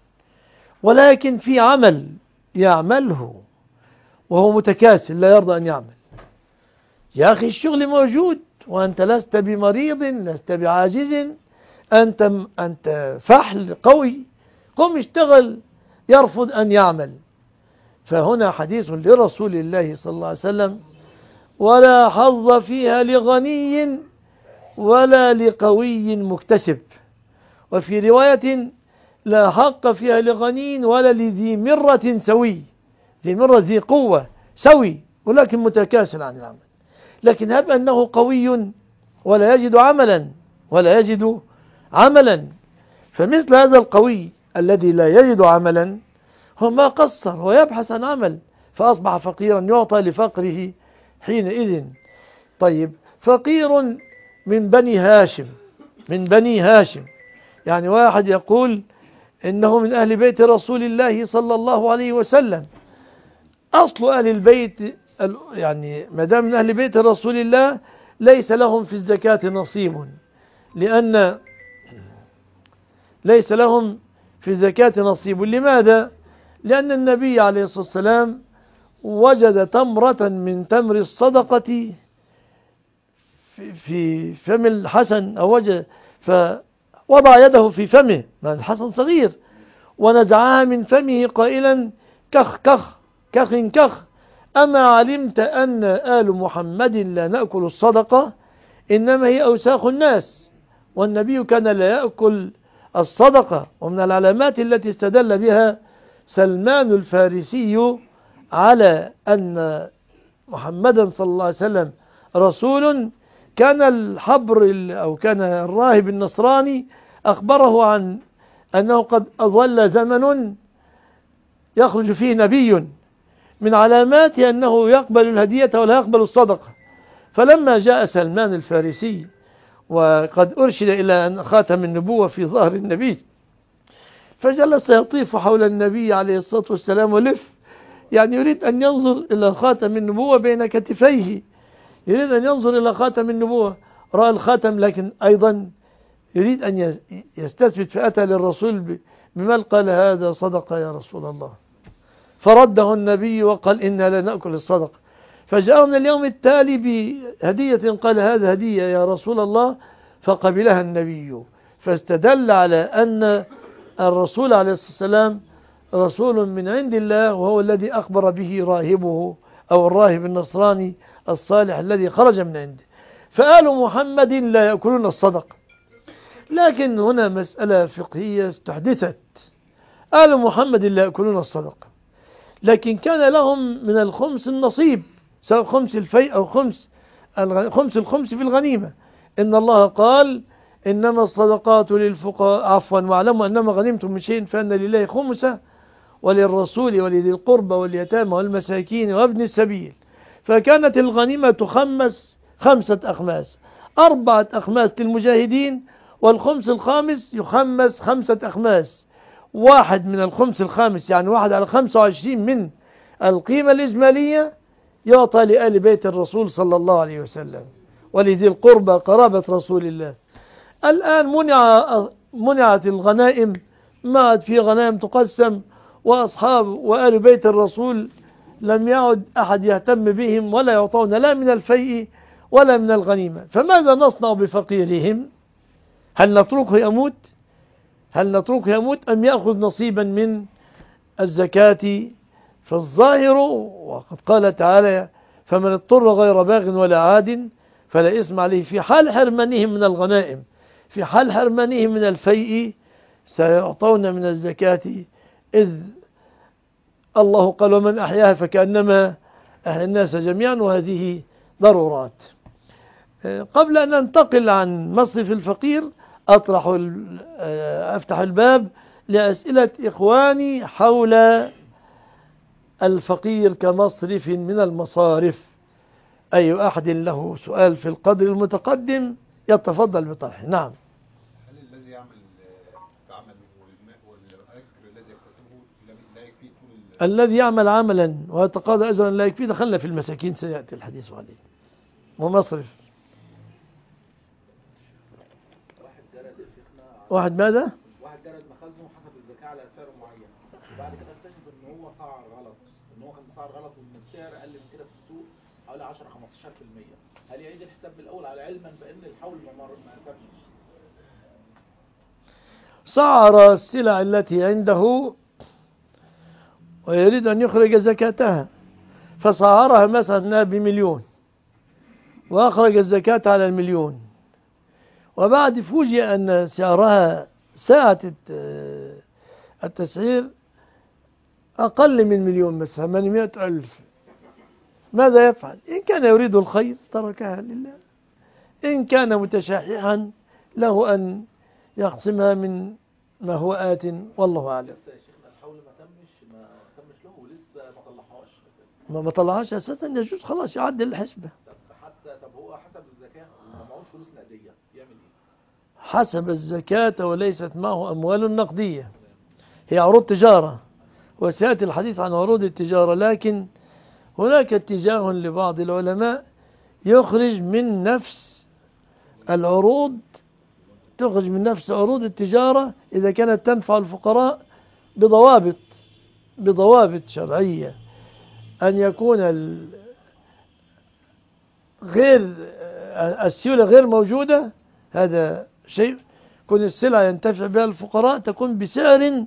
ولكن في عمل يعمله وهو متكاسل لا يرضى أن يعمل، يا أخي الشغل موجود وأنت لست بمريض، لست بعاجز، أنت أنت فحل قوي، قم اشتغل. يرفض أن يعمل. فهنا حديث لرسول الله صلى الله عليه وسلم: ولا حظ فيها لغني ولا لقوي مكتسب. وفي رواية: لا حق فيها لغني ولا لذي مرة سوي. ذي مرة ذي قوة سوي ولكن متكاسل عن العمل. لكن هب أنه قوي ولا يجد عملا ولا يجد عملا فمثل هذا القوي الذي لا يجد عملا هو ما قصر ويبحث عن عمل، فأصبح فقيرا يعطى لفقره حينئذ. طيب، فقير من بني هاشم، من بني هاشم، يعني واحد يقول إنه من أهل بيت رسول الله صلى الله عليه وسلم. أصل أهل البيت يعني ما دام من أهل بيت رسول الله ليس لهم في الزكاة نصيب، لأن ليس لهم في الزكاة نصيب. لماذا؟ لأن النبي عليه الصلاة والسلام وجد تمرة من تمر الصدقة في فم الحسن، أو وجد فوضع يده في فمه، ما الحسن صغير، ونزعها من فمه قائلا: كخ كخ كخ كخ، أما علمت أن آل محمد لا نأكل الصدقة، إنما هي أوساخ الناس، والنبي كان لا يأكل الصدقة. ومن العلامات التي استدل بها سلمان الفارسي على أن محمدا صلى الله عليه وسلم رسول، كان الحبر أو كان الراهب النصراني أخبره عن أنه قد أظل زمن يخرج فيه نبي، من علامات أنه يقبل الهدية ولا يقبل الصدقة. فلما جاء سلمان الفارسي وقد أرشد إلى أن خاتم النبوة في ظهر النبي، فجلس يطيف حول النبي عليه الصلاة والسلام ولف، يعني يريد أن ينظر إلى خاتم النبوة بين كتفيه، يريد أن ينظر إلى خاتم النبوة. رأى الخاتم لكن أيضا يريد أن يستثبت، فأتى للرسول بمال، قال: هذا صدقة يا رسول الله. فرده النبي وقال: إنا لا نأكل الصدقة. فجاءنا اليوم التالي بهدية، قال: هذا هدية يا رسول الله، فقبلها النبي. فاستدل على أن الرسول عليه الصلاة والسلام رسول من عند الله، وهو الذي أخبر به راهبه أو الراهب النصراني الصالح الذي خرج من عنده. فآل محمد لا يأكلون الصدقة. لكن هنا مسألة فقهية استحدثت: آل محمد لا يأكلون الصدقة، لكن كان لهم من الخمس النصيب، سواء خمس الفيء أو خمس خمس الخمس في الغنيمة. إن الله قال: إنما الصدقات للفقراء، عفوا، واعلموا أنما غنمتم من شيء فأن لله خمسه وللرسول ولذي القربى واليتامى والمساكين وابن السبيل. فكانت الغنيمة تخمس خمسة أخماس، أربعة أخماس للمجاهدين، والخمس الخامس يخمس خمسة أخماس، واحد من الخمس الخامس يعني واحد على خمسة وعشرين من القيمة الإجمالية يعطى لآل بيت الرسول صلى الله عليه وسلم ولذي القربى قرابة رسول الله. الآن منع منعت الغنائم، ما عاد في غنائم تقسم، وأصحاب وآل بيت الرسول لم يعد أحد يهتم بهم ولا يعطون لا من الفيء ولا من الغنيمة. فماذا نصنع بفقيرهم؟ هل نتركه يموت؟ هل نتركه يموت أم يأخذ نصيبا من الزكاة؟ فالظاهر وقد قال تعالى فمن اضطر غير باغ ولا عاد فلا إثم عليه، في حال حرمانهم من الغنائم، في حال حرمانهم من الفيء سيعطون من الزكاة، إذ الله قال ومن أحياها فكأنما أحيا الناس جميعا، وهذه ضرورات. قبل أن ننتقل عن مصرف الفقير أطرح أفتح الباب لأسئلة إخواني حول الفقير كمصرف من المصارف. أي أحد له سؤال في القدر المتقدم يتفضل بطرحه. نعم. هل الذي يعمل عمل والأجر الذي يكتسبه لا يكفي طول الذي يعمل عملا ويتقاضى أجرا لا يكفي؟ دخلنا في المساكين سيأتي الحديث عليه. ومصرف واحد ماذا؟ واحد جرد مخازنه حسب الزكاة على سعر معين، وبعد كده اكتشف ان هو سعر غلط، ان هو كان سعر غلط وان السعر اقل من كده في السوق حوالي عشرة خمستاشر في المية. هل يعيد الحساب من الاول على علما بان الحول ما ما تمش؟ سعر السلع التي عنده ويريد أن يخرج زكاتها، فسعرها مثلا بمليون وأخرج الزكاة على المليون، وبعد فوجئ أن سعرها ساعة التسعير أقل من مليون مثلا ثمانمائة ألف، ماذا يفعل؟ إن كان يريد الخير تركها لله، إن كان متشححا له أن يقسمها من ما هو آت، والله أعلم. لسه يا شيخنا الحول ما تمش ما تمش له ولسه ما طلعهاش ما ما طلعهاش أساسا، يجوز خلاص يعدل الحسبة. طب حتى طب هو حسب الزكاة وما معهوش فلوس نقدية يعمل ايه؟ حسب الزكاة وليست معه أموال نقدية، هي عروض تجارة، وسيأتي الحديث عن عروض التجارة، لكن هناك اتجاه لبعض العلماء يخرج من نفس العروض تخرج من نفس عروض التجارة إذا كانت تنفع الفقراء بضوابط بضوابط شرعية، أن يكون غير السيولة غير موجودة، هذا شيء. كون السلع ينتفع بها الفقراء تكون بسعر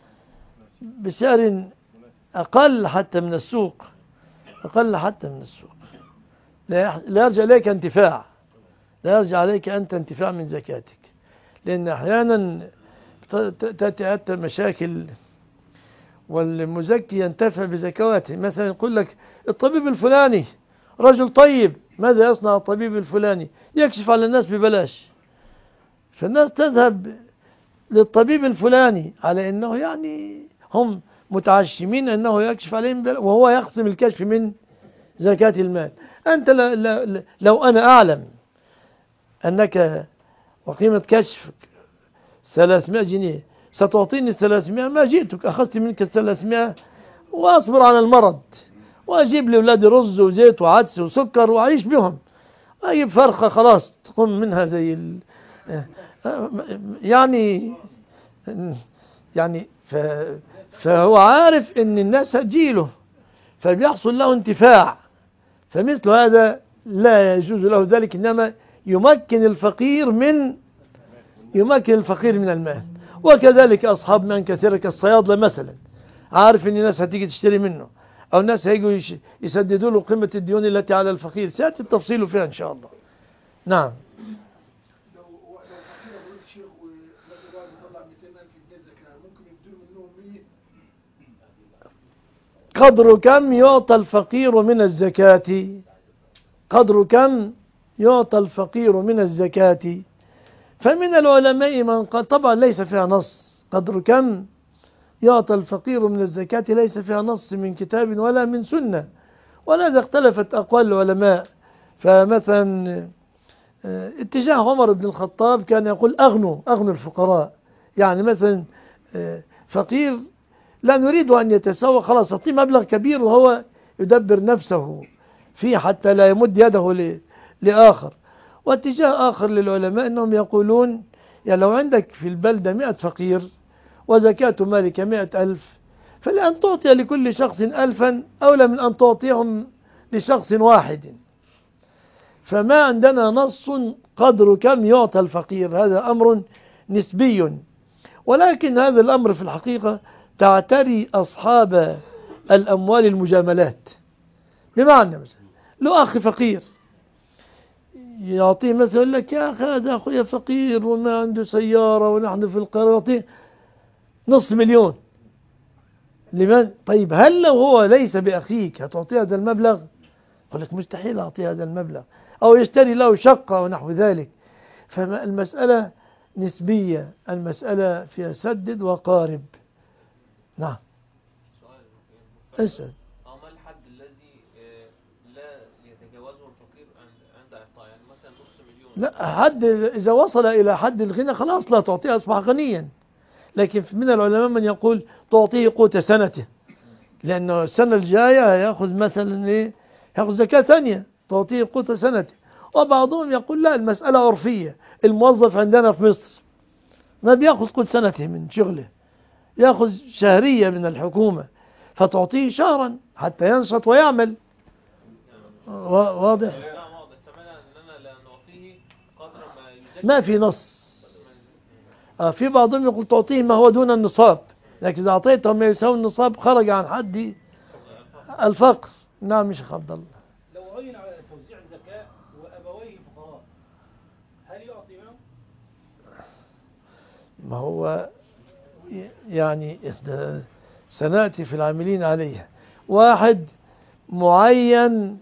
بسعر أقل حتى من السوق، أقل حتى من السوق، لا يرجع عليك انتفاع، لا يرجع عليك أنت انتفاع من زكاتك، لأن أحيانا تأتي حتى مشاكل والمزكي ينتفع بزكواته. مثلا يقول لك الطبيب الفلاني رجل طيب، ماذا يصنع الطبيب الفلاني؟ يكشف على الناس ببلاش، فالناس تذهب للطبيب الفلاني على أنه يعني هم متعشمين أنه يكشف عليهم وهو يقسم الكشف من زكاة المال. أنت لو أنا أعلم أنك وقيمة كشفك ثلاثمائة جنيه ستعطيني ثلاثمائة، ما جئتك أخذت منك ثلاثمائة وأصبر على المرض وأجيب لأولادي رز وزيت وعدس وسكر وأعيش بهم، أجيب فرخة خلاص تقوم منها زي ال... يعني يعني ف... فهو عارف أن الناس هتجيله فبيحصل له انتفاع، فمثل هذا لا يجوز له ذلك، إنما يمكن الفقير من يمكن الفقير من المال. وكذلك أصحاب من كثيرة كالصيادلة مثلا، عارف أن الناس هتيجي تشتري منه أو الناس هيجوا يسددوا له قيمة الديون التي على الفقير، سيأتي التفصيل فيها إن شاء الله. نعم. لو لو فقير أبو الشيخ ولازم واحد يطلع مئتين ألف جنيه زكاة، ممكن يديله منهم مية؟ قدر كم يعطى الفقير من الزكاة؟ قدر كم يعطى الفقير من الزكاة؟ فمن العلماء من قال طبعا ليس فيها نص قدر كم يعطى الفقير من الزكاة ليس فيها نص من كتاب ولا من سنة، ولذا اختلفت أقوال العلماء. فمثلا اتجاه عمر بن الخطاب كان يقول أغنوا أغنوا الفقراء، يعني مثلا فقير لا نريد أن يتسوى، خلاص أعطيه مبلغ كبير وهو يدبر نفسه فيه حتى لا يمد يده لآخر. واتجاه آخر للعلماء أنهم يقولون يعني لو عندك في البلدة مئة فقير وزكاة مالك مئة ألف، فلأن تعطي لكل شخص ألفا أولى من أن تعطيهم لشخص واحد. فما عندنا نص قدر كم يعطى الفقير، هذا أمر نسبي، ولكن هذا الأمر في الحقيقة تعتري أصحاب الأموال المجاملات. بمعنى مثلا له أخي فقير يعطيه مثلا يقول لك يا أخي هذا أخويا فقير وما عنده سيارة ونحن في القاهرة، يعطيه نصف مليون. لمن؟ طيب هل لو هو ليس بأخيك هتعطيه هذا المبلغ؟ يقول لك مستحيل أعطيه هذا المبلغ، أو يشتري له شقة ونحو ذلك. فالمسألة نسبية، المسألة فيها سدد وقارب. نعم. اسأل. ما الحد الذي لا يتجاوزه الفقير عند إعطاء، يعني مثلا نص مليون؟ لا، حد إذا وصل إلى حد الغنى خلاص لا تعطيه، أصبح غنيا. لكن من العلماء من يقول تعطيه قوت سنته، لأنه السنة الجاية يأخذ مثلا إيه، يأخذ زكاة ثانية تعطيه قوت سنته. وبعضهم يقول لا، المسألة عرفية. الموظف عندنا في مصر ما بيأخذ قوت سنته من شغله، يأخذ شهرية من الحكومة، فتعطيه شهرا حتى ينشط ويعمل. واضح؟ ما في نص. آه في بعضهم يقول تعطيه ما هو دون النصاب، لكن إذا أعطيته ما يساوي النصاب خرج عن حد الفقر. نعم يا شيخ عبد الله. لو عين على توزيع الزكاة وأبويه فقراء هل يعطي منهم؟ ما هو يعني سنأتي في العاملين عليها. واحد معين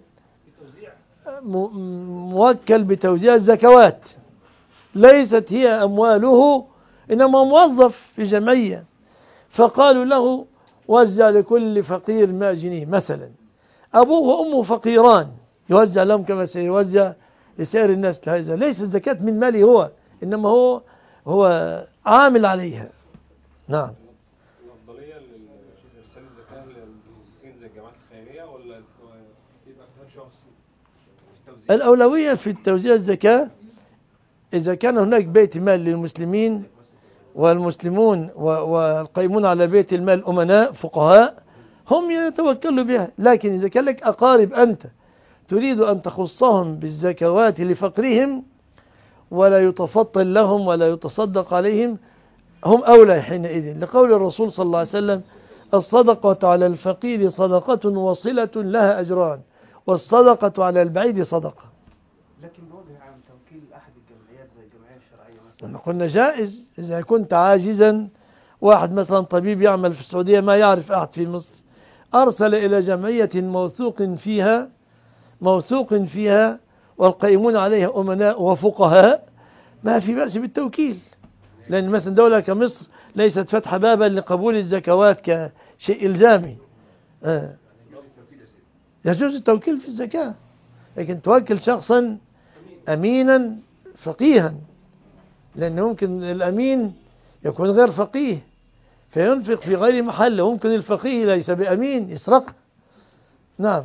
موكل بتوزيع الزكوات، ليست هي أمواله إنما موظف في جمعية، فقالوا له وزع لكل فقير مائة جنيه مثلا. أبوه وأمه فقيران، يوزع لهم كما سيوزع لسائر الناس. هذا ليس الزكاة من ماله هو، إنما هو هو عامل عليها. نعم. الأفضلية لإرسال الزكاة للمؤسسين زي الجماعات الخيرية ولا يبقى فرد شخص؟ الأولوية في توزيع الزكاة إذا كان هناك بيت مال للمسلمين والمسلمون والقائمون على بيت المال أمناء فقهاء هم يتوكلوا بها. لكن إذا كان لك أقارب أنت تريد أن تخصهم بالزكوات لفقرهم ولا يتفضل لهم ولا يتصدق عليهم، هم أولى حينئذ، لقول الرسول صلى الله عليه وسلم الصدقة على الفقير صدقة وصلة لها أجران، والصدقة على البعيد صدقة. لكن بوجه عام توكيل أحد الجمعيات زي الجمعية الشرعية مثلا قلنا جائز إذا كنت عاجزا. واحد مثلا طبيب يعمل في السعودية ما يعرف أحد في مصر، أرسل إلى جمعية موثوق فيها موثوق فيها والقائمون عليها أمناء وفقهاء، ما في بأس بالتوكيل. لأن مثلا دولة كمصر ليست فتح بابا لقبول الزكوات كشيء إلزامي. آه. يجوز التوكيل في الزكاة، لكن توكل شخصا أمينا فقيها، لأن ممكن الأمين يكون غير فقيه فينفق في غير محله، ممكن الفقيه ليس بأمين يسرق. نعم.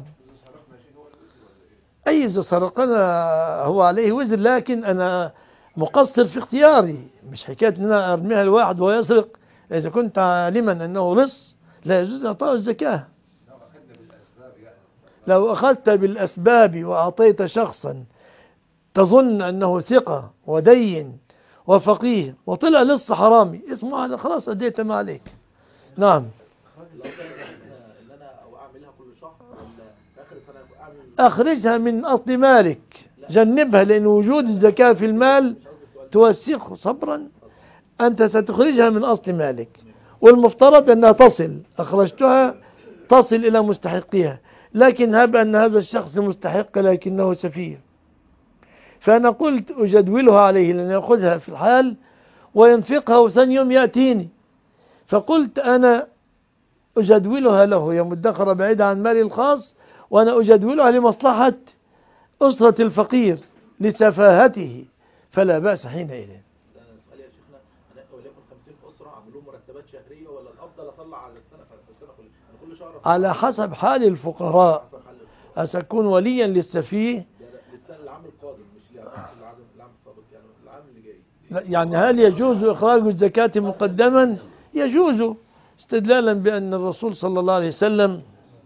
أي إذا سرقنا هو عليه وزر، لكن أنا مقصر في اختياري، مش حكاية أن أنا أرميها الواحد ويسرق. إذا كنت عالما أنه لص لا يجوز أعطاه الزكاة. لو أخذت بالأسباب وأعطيت شخصا تظن أنه ثقة ودين وفقيه وطلع لص حرامي، اسمه هذا خلاص أديت ما عليك. نعم. أخرجها من أصل مالك، جنبها، لأن وجود الزكاة في المال توسخ. صبرا، أنت ستخرجها من أصل مالك، والمفترض أنها تصل، أخرجتها تصل إلى مستحقها. لكن هب أن هذا الشخص مستحق لكنه سفيه، فأنا قلت أجدولها عليه، لأن يأخذها في الحال وينفقها وثاني يوم يأتيني فقلت أنا أجدولها له، هي مدخرة بعيدة عن مالي الخاص، وأنا أجدولها لمصلحة أسرة الفقير لسفاهته، فلا بأس حينئذ. ده سؤال يا شيخنا، انا وليكن خمسين اسره اعمل لهم مرتبات شهريه، ولا الافضل اطلع على السنه في السنه كلها؟ انا كل شهر أطلع على حسب حال الفقراء، حسب حل الفقراء. أسكون وليا للسفيه، ده للسنه العام القادم مش للعام العام العام السابق، يعني العام اللي جاي. لا، يعني هل يجوز إخراج الزكاة مقدما؟ يجوز، استدلالا بأن الرسول صلى الله عليه وسلم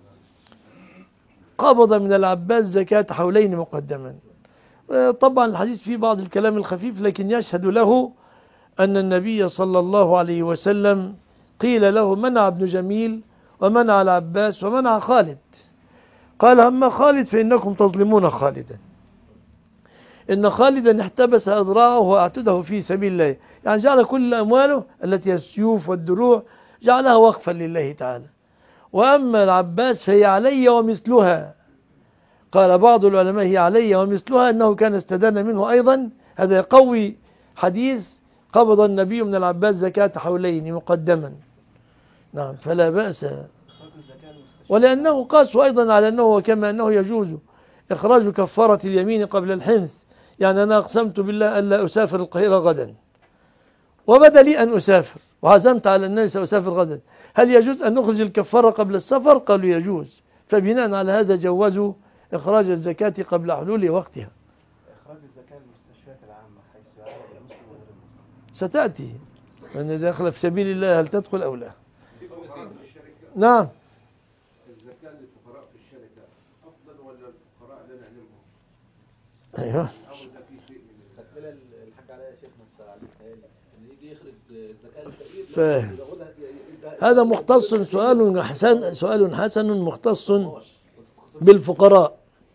قبض من العباس زكاة حولين مقدما. طبعا الحديث فيه بعض الكلام الخفيف، لكن يشهد له أن النبي صلى الله عليه وسلم قيل له منع ابن جميل ومنع العباس ومنع خالد، قال أما خالد فإنكم تظلمون خالدا، إن خالدا احتبس أذراعه وأعتده في سبيل الله، يعني جعل كل أمواله التي هي السيوف والدروع جعلها وقفا لله تعالى، وأما العباس فهي علي ومثلها. قال بعض العلماء هي علي ومثلها أنه كان استدان منه أيضا، هذا يقوي حديث قبض النبي من العباس زكاة حولين مقدما. نعم، فلا بأس، ولأنه قاسوا أيضا على أنه وكما أنه يجوز إخراج كفارة اليمين قبل الحنث، يعني أنا أقسمت بالله ألا أسافر القاهرة غدا وبدا لي أن أسافر وعزمت على أنني سأسافر غدا، هل يجوز أن نخرج الكفارة قبل السفر؟ قالوا يجوز، فبناء على هذا جوزوا إخراج الزكاة قبل حلول وقتها. إخراج الزكاة للمستشفيات العامة حيث يعرض المسلم وغير المسلم ستأتي، من داخل في سبيل الله هل تدخل أو لا؟ نعم. الزكاة للفقراء في الشركة أفضل ولا الفقراء اللي نعلمهم؟ أيوه. أول ده في شيء من تكمله الحاج عليا يا شيخ من عليك تهيألي ان يجي يخرج الزكاه الفقير فاهم. ياخدها يبقى- هذا مختص، سؤال حسن، سؤال حسن مختص بالفقراء.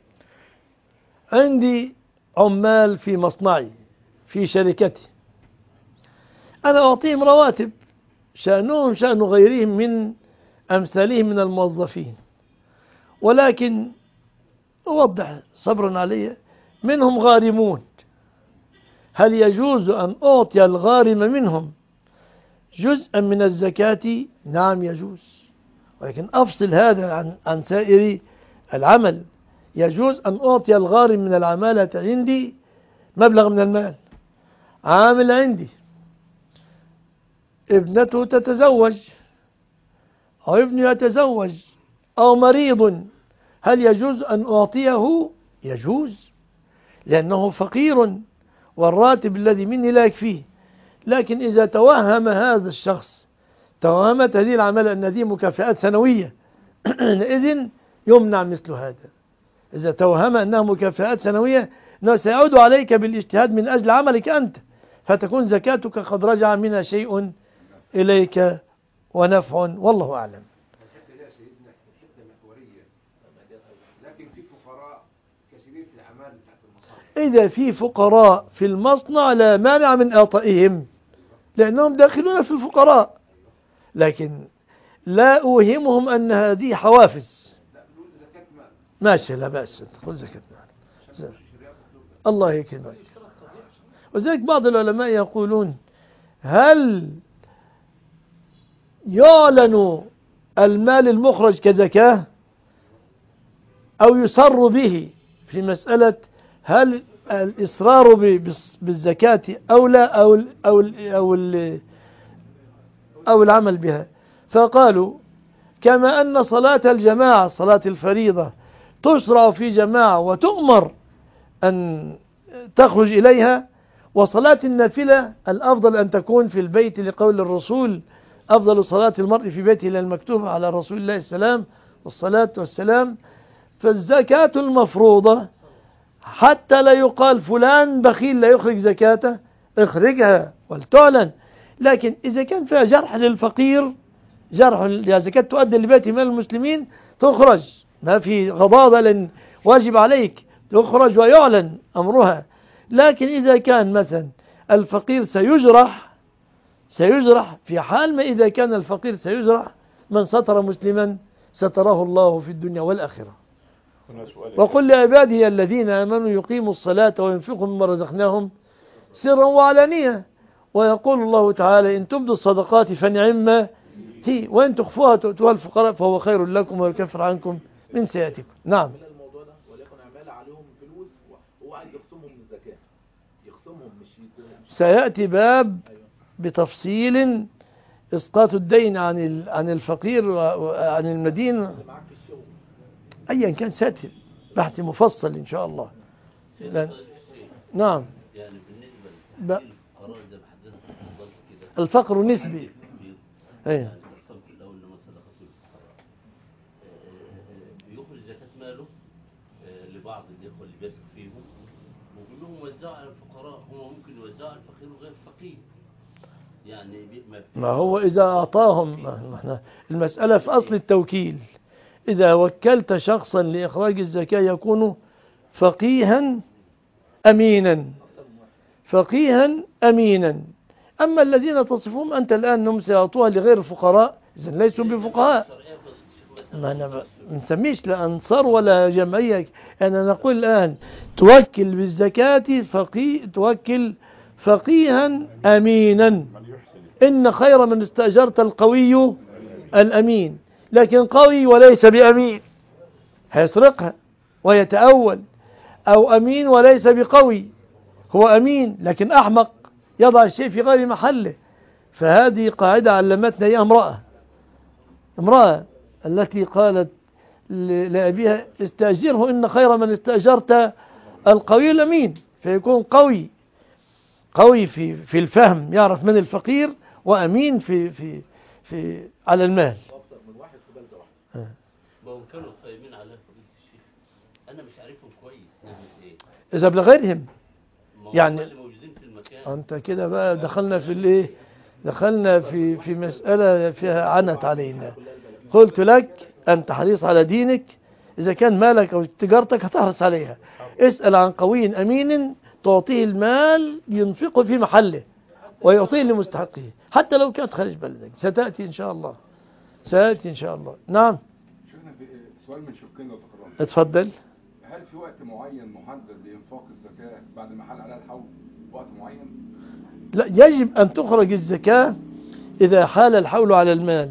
عندي عمال في مصنعي في شركتي، أنا أعطيهم رواتب شأنهم شأن غيرهم من أمثالهم من الموظفين، ولكن أوضح صبرا علي، منهم غارمون، هل يجوز أن أعطي الغارم منهم جزءا من الزكاة؟ نعم يجوز، ولكن أفصل هذا عن عن سائر العمل. يجوز أن أعطي الغارم من العمالة عندي مبلغ من المال، عامل عندي ابنته تتزوج أو ابنه يتزوج أو مريض، هل يجوز أن أعطيه؟ يجوز، لأنه فقير والراتب الذي مني لا يكفيه. لكن إذا توهم هذا الشخص، توهمت هذه العمالة أن هذه مكافآت سنوية، إذن يمنع مثل هذا. إذا توهم أنها مكافآت سنوية أنه سيعود عليك بالاجتهاد من أجل عملك أنت، فتكون زكاتك قد رجع منها شيء إليك ونفع، والله أعلم. الحتة دي سيدنا حتة محورية، لكن في فقراء كثيرين في الأعمال بتاعت المصانع. إذا في فقراء في المصنع لا مانع من إعطائهم، لأنهم داخلون في الفقراء، لكن لا أوهمهم أن هذه حوافز. لا بنقول زكاة مال. ماشي، لا بأس، تقول زكاة مال. الله يكرمك. وذلك بعض العلماء يقولون هل يعلن المال المخرج كزكاة أو يسر به، في مسألة هل الإصرار بالزكاة أو لا، أو ال أو ال أو ال أو العمل بها. فقالوا كما أن صلاة الجماعة صلاة الفريضة تشرع في جماعة وتؤمر أن تخرج إليها، وصلاة النافلة الأفضل أن تكون في البيت لقول الرسول أفضل صلاة المرء في بيته إلى المكتوبة على رسول الله السلام والصلاة والسلام. فالزكاة المفروضة حتى لا يقال فلان بخيل لا يخرج زكاته، اخرجها ولتعلن. لكن إذا كان فيها جرح للفقير، جرح يا زكاة تؤدي لبيت مال المسلمين، تخرج، ما في غضاضة، لأن واجب عليك تخرج ويعلن أمرها. لكن إذا كان مثلا الفقير سيجرح، سيجرح في حال ما إذا كان الفقير سيجرح، من ستر مسلما ستره الله في الدنيا والآخرة. وقل لعبادي الذين آمنوا يقيموا الصلاة وينفقوا مما رزقناهم سرا وعلانية. ويقول الله تعالى إن تبدوا الصدقات فنعم هي وإن تخفوها تؤتوها الفقراء فهو خير لكم ويكفر عنكم من سيئاتكم. نعم. من الموضوع ده وليكن عمال عليهم فلوس وهو عايز يخصمهم من الزكاة، يخصمهم مش يكون. سيأتي باب بتفصيل إسقاط الدين عن عن الفقير وعن المدين معاك في الشغل. أيا كان سيأتي بحث مفصل إن شاء الله. لأن نعم. يعني بالنسبة ب... للفقراء زي ما حضرتك اتفضلت كده الفقر نسبي. يعني أيه. الصنف الأول لما صدقته للفقراء بيخرج زكاة ماله لبعض الإخوة اللي بيثق فيهم ويقول لهم وزعوا على الفقراء، هم ممكن يوزعوا على الفقير وغير الفقير. يعني ما, ما هو إذا أعطاهم ما المسألة في أصل التوكيل، إذا وكلت شخصا لإخراج الزكاة يكون فقيها أمينا، فقيها أمينا. أما الذين تصفهم أنت الآن أنهم سيعطوها لغير الفقراء إذن ليسوا بفقهاء. ما أنا نسميش لا أنصار ولا جمعية. أنا نقول الآن توكل بالزكاة فقيه، توكل فقيها أمينا. إن خير من استأجرت القوي الأمين. لكن قوي وليس بأمين هيسرقها ويتأول، أو أمين وليس بقوي، هو أمين لكن أحمق يضع الشيء في غير محله. فهذه قاعدة علمتنا إياها امرأة امرأة التي قالت لأبيها استأجره إن خير من استأجرت القوي الأمين. فيكون قوي قوي في في الفهم، يعرف من الفقير، وأمين في في في على المال. ما هم كانوا قايمين على فضيلة الشيخ، أنا مش عارفهم كويس نعمل إيه. إذا بلغيرهم يعني اللي موجودين في المكان. أنت كده بقى دخلنا في الإيه؟ دخلنا في في مسألة فيها عنت علينا. قلت لك أنت حريص على دينك، إذا كان مالك أو تجارتك هتحرص عليها. اسأل عن قوي أمين تعطيه المال ينفقه في محله ويعطيه لمستحقه حتى لو كانت خارج بلدك. ستأتي إن شاء الله، سيأتي إن شاء الله. نعم. شفنا في سؤال من شقين لو تكرمنا. اتفضل. هل في وقت معين محدد لإنفاق الزكاة بعد ما حل عليها الحول؟ وقت معين؟ لا، يجب أن تخرج الزكاة إذا حال الحول على المال،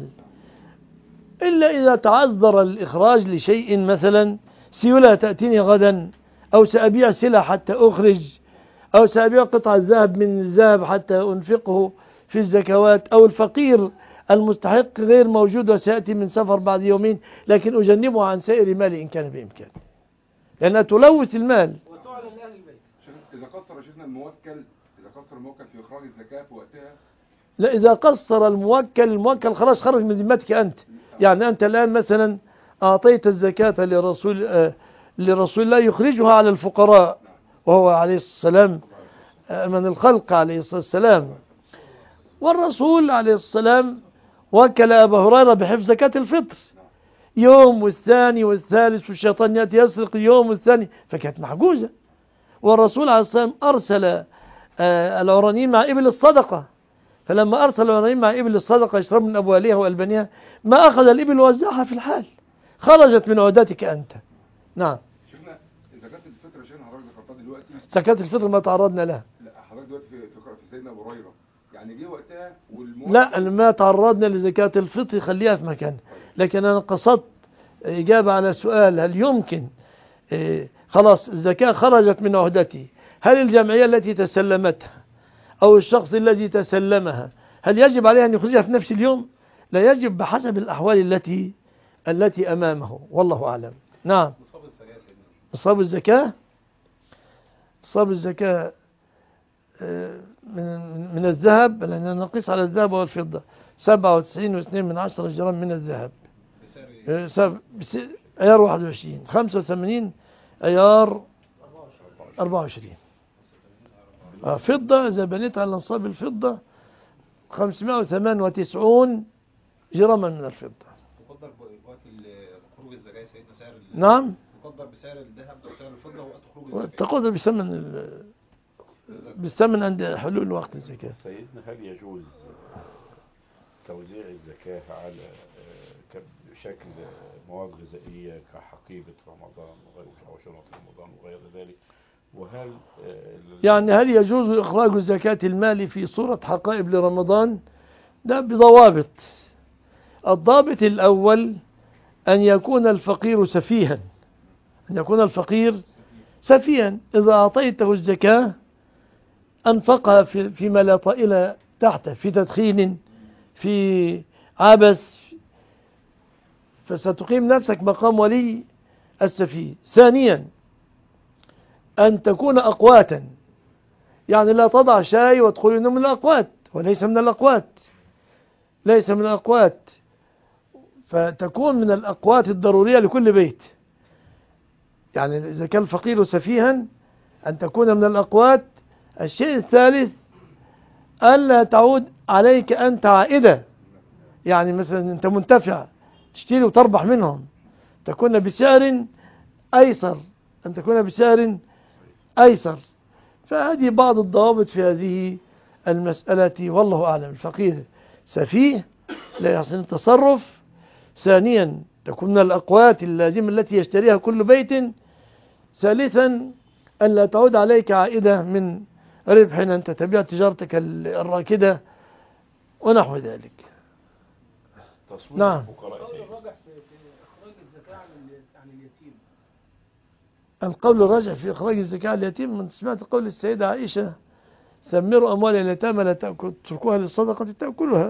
إلا إذا تعذر الإخراج لشيء، مثلا سيولة تأتيني غدا، أو سأبيع سلع حتى أخرج، أو سأبيع قطعة ذهب من الذهب حتى أنفقه في الزكوات، أو الفقير المستحق غير موجود وسيأتي من سفر بعد يومين، لكن أجنبه عن سائر مالي إن كان بإمكاني، لأنها تلوث المال. وتعلن لأهل البيت. إذا قصر شيخنا الموكل إذا قصر الموكل في إخراج الزكاة في وقتها؟ لا، إذا قصر الموكل الموكل خلاص خرج من ذمتك أنت. يعني أنت الآن مثلا أعطيت الزكاة لرسول آه لرسول الله يخرجها على الفقراء، وهو عليه السلام من الخلق عليه الصلاة والسلام، والرسول عليه السلام وكل أبا هريرة بحفظ زكاة الفطر يوم والثاني والثالث، والشيطان يأتي يسرق يوم والثاني، فكانت محجوزة. والرسول عليه السلام أرسل آه العرانيين مع إبل الصدقة، فلما أرسل العرانيين مع إبل الصدقة يشرب من أبوالها وألبانها، ما أخذ الإبل ووزعها في الحال، خرجت من عهدتك أنت. نعم. شفنا زكاة الفطر عشان حضرتك ذكرتها دلوقتي. زكاة الفطر ما تعرضنا لها. لا حضرتك دلوقتي في في سيدنا أبو هريرة، يعني جه وقتها والموكل. لا، ما تعرضنا لزكاة الفطر، خليها في مكانها. لكن أنا قصدت إجابة على سؤال هل يمكن إيه خلاص الزكاة خرجت من عهدتي، هل الجمعية التي تسلمتها أو الشخص الذي تسلمها هل يجب عليه أن يخرجها في نفس اليوم؟ لا، يجب بحسب الأحوال التي التي أمامه، والله أعلم. نعم. نصاب الزكاة يا سيدنا. نصاب الزكاة نصاب الزكاة من من الذهب، لأننا نقيس على الذهب والفضة سبعة وتسعين واثنين من عشرة جرام من الذهب، عيار واحد وعشرين، خمسة وثمانين عيار أربعة وعشرين. فضة إذا بنيت على نصاب الفضة خمسمائة وثمانية وتسعين جراما من الفضة. تقدر وقت خروج الزكاة يا سيدنا سعر؟ نعم. تقدر بسعر الذهب أو سعر الفضة وقت خروج الزكاة؟ تقدر بثمن بالثمن عند حلول وقت الزكاة. سيدنا هل يجوز توزيع الزكاة على بشكل مواد غذائية كحقيبة رمضان وغير أو شنطة رمضان وغير ذلك، وهل آه، يعني هل يجوز إخراج زكاة المال في صورة حقائب لرمضان؟ ده بضوابط. الضابط الأول أن يكون الفقير سفيها، أن يكون الفقير سفيها. إذا أعطيته الزكاة أنفقها في فيما لا طائل تحته، في تدخين، في عبث، فستقيم نفسك مقام ولي السفيه. ثانيا أن تكون أقواتا، يعني لا تضع شاي وتقول إنه من الأقوات، وليس من الأقوات، ليس من الأقوات، فتكون من الأقوات الضرورية لكل بيت. يعني إذا كان الفقير سفيها أن تكون من الأقوات. الشيء الثالث ألا تعود عليك أنت عائدة، يعني مثلا أنت منتفع تشتري وتربح منهم، تكون بسعر أيسر، أن تكون بسعر أيسر. فهذه بعض الضوابط في هذه المسألة، والله أعلم. الفقير سفيه لا يحسن التصرف. ثانيا تكون من الأقوات اللازمة التي يشتريها كل بيت. ثالثا أن لا تعود عليك عائدة من ربح أنت تبيع تجارتك الراكدة ونحو ذلك. نعم. القول الراجح في إخراج الزكاة على اليتيم، من سمعت قول السيدة عائشة: ثمروا أموال اليتامى لا تتركوها للصدقة تأكلها.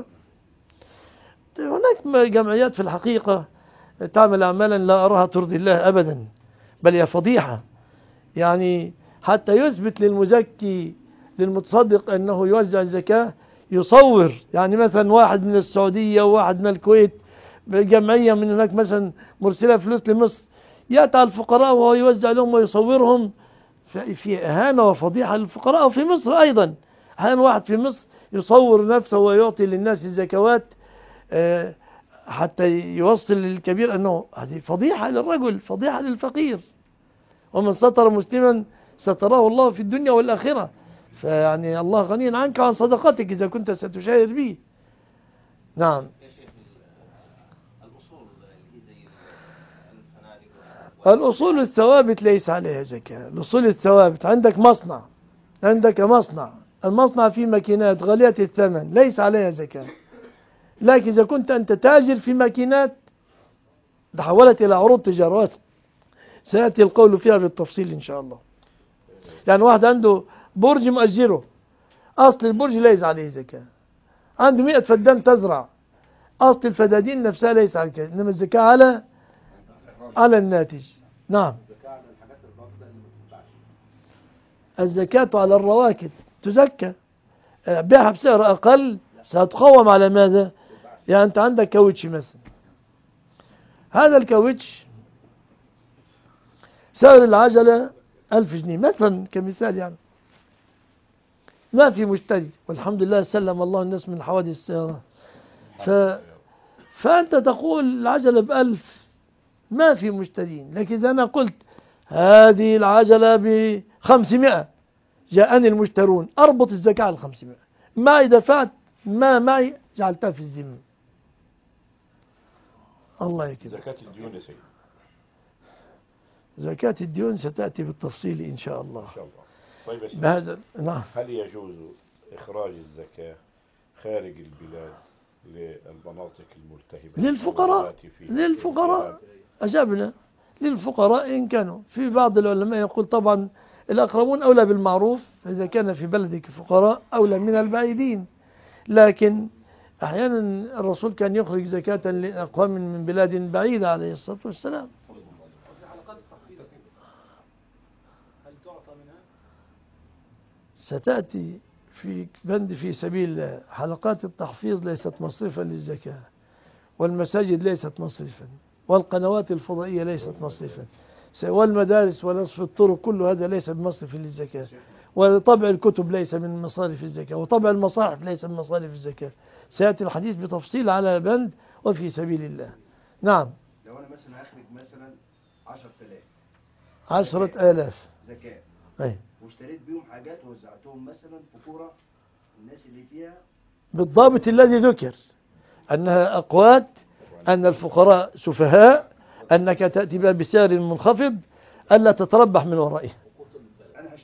هناك جمعيات في الحقيقة تعمل أعمالا لا أراها ترضي الله أبدا، بل هي فضيحة. يعني حتى يثبت للمزكي للمتصدق أنه يوزع الزكاة يصور، يعني مثلا واحد من السعودية وواحد من الكويت، جمعية من هناك مثلا مرسلة فلوس لمصر، يأتي على الفقراء وهو يوزع لهم ويصورهم. في إهانة وفضيحة للفقراء. وفي مصر أيضا أحيانا واحد في مصر يصور نفسه ويعطي للناس الزكوات حتى يوصل للكبير أنه هذه فضيحة للرجل، فضيحة للفقير. ومن ستر مسلما ستره الله في الدنيا والآخرة. فيعني الله غني عنك عن صدقاتك إذا كنت ستشاهر به. نعم. الأصول الثوابت ليس عليها زكاة. الأصول الثوابت، عندك مصنع، عندك مصنع، المصنع فيه ماكينات غالية الثمن، ليس عليها زكاة. لكن إذا كنت أنت تاجر في ماكينات تحولت إلى عروض تجارات، سيأتي القول فيها بالتفصيل إن شاء الله. يعني واحد عنده برج مؤجره، أصل البرج ليس عليه زكاة. عنده مئة فدان تزرع، أصل الفدادين نفسها ليس عليه زكاة، إنما الزكاة على على الناتج. نعم. الزكاة على الرواكد تزكى، بيعها بسعر أقل ستقوم على ماذا؟ يعني أنت عندك كاوتش مثلا، هذا الكاوتش سعر العجلة ألف جنيه مثلا كمثال، يعني ما في مشتري، والحمد لله سلم الله الناس من حوادث السيارات. ف... فأنت تقول العجلة بألف، ما في مشترين. لكن إذا أنا قلت هذه العجلة بخمسمائة جاءني المشترون، أربط الزكاة على الخمسمائة، معي دفعت ما معي جعلتها في الذمة. الله يكرمك. زكاة الديون يا سيد. زكاة الديون ستأتي بالتفصيل إن شاء الله. إن شاء الله. طيب يا سيدي، بهذا نعم. هل يجوز إخراج الزكاة خارج البلاد للمناطق الملتهبة للفقراء؟ للفقراء أجابنا، للفقراء إن كانوا. في بعض العلماء يقول طبعا الأقربون أولى بالمعروف، إذا كان في بلدك فقراء أولى من البعيدين. لكن أحيانا الرسول كان يخرج زكاة لأقوام من بلاد بعيدة عليه الصلاة والسلام. ستأتي في بند في سبيل الله. حلقات التحفيظ ليست مصرفا للزكاة، والمساجد ليست مصرفا، والقنوات الفضائية ليست مصرفا، والمدارس ونصف الطرق كل هذا ليس بمصرف للزكاة، وطبع الكتب ليس من مصارف الزكاة، وطبع المصاحف ليس من مصارف الزكاة. سيأتي الحديث بتفصيل على بند وفي سبيل الله. نعم. لو أنا مثلا أخرج مثلا عشرة آلاف عشرة آلاف زكاة، أي، واشتريت بيهم حاجات ووزعتهم مثلا في قرى الناس اللي فيها بالضابط الذي ذكر، أنها أقوات، أن الفقراء سفهاء، أنك تأتي بها بسعر منخفض، ألا تتربح من ورائها. أنا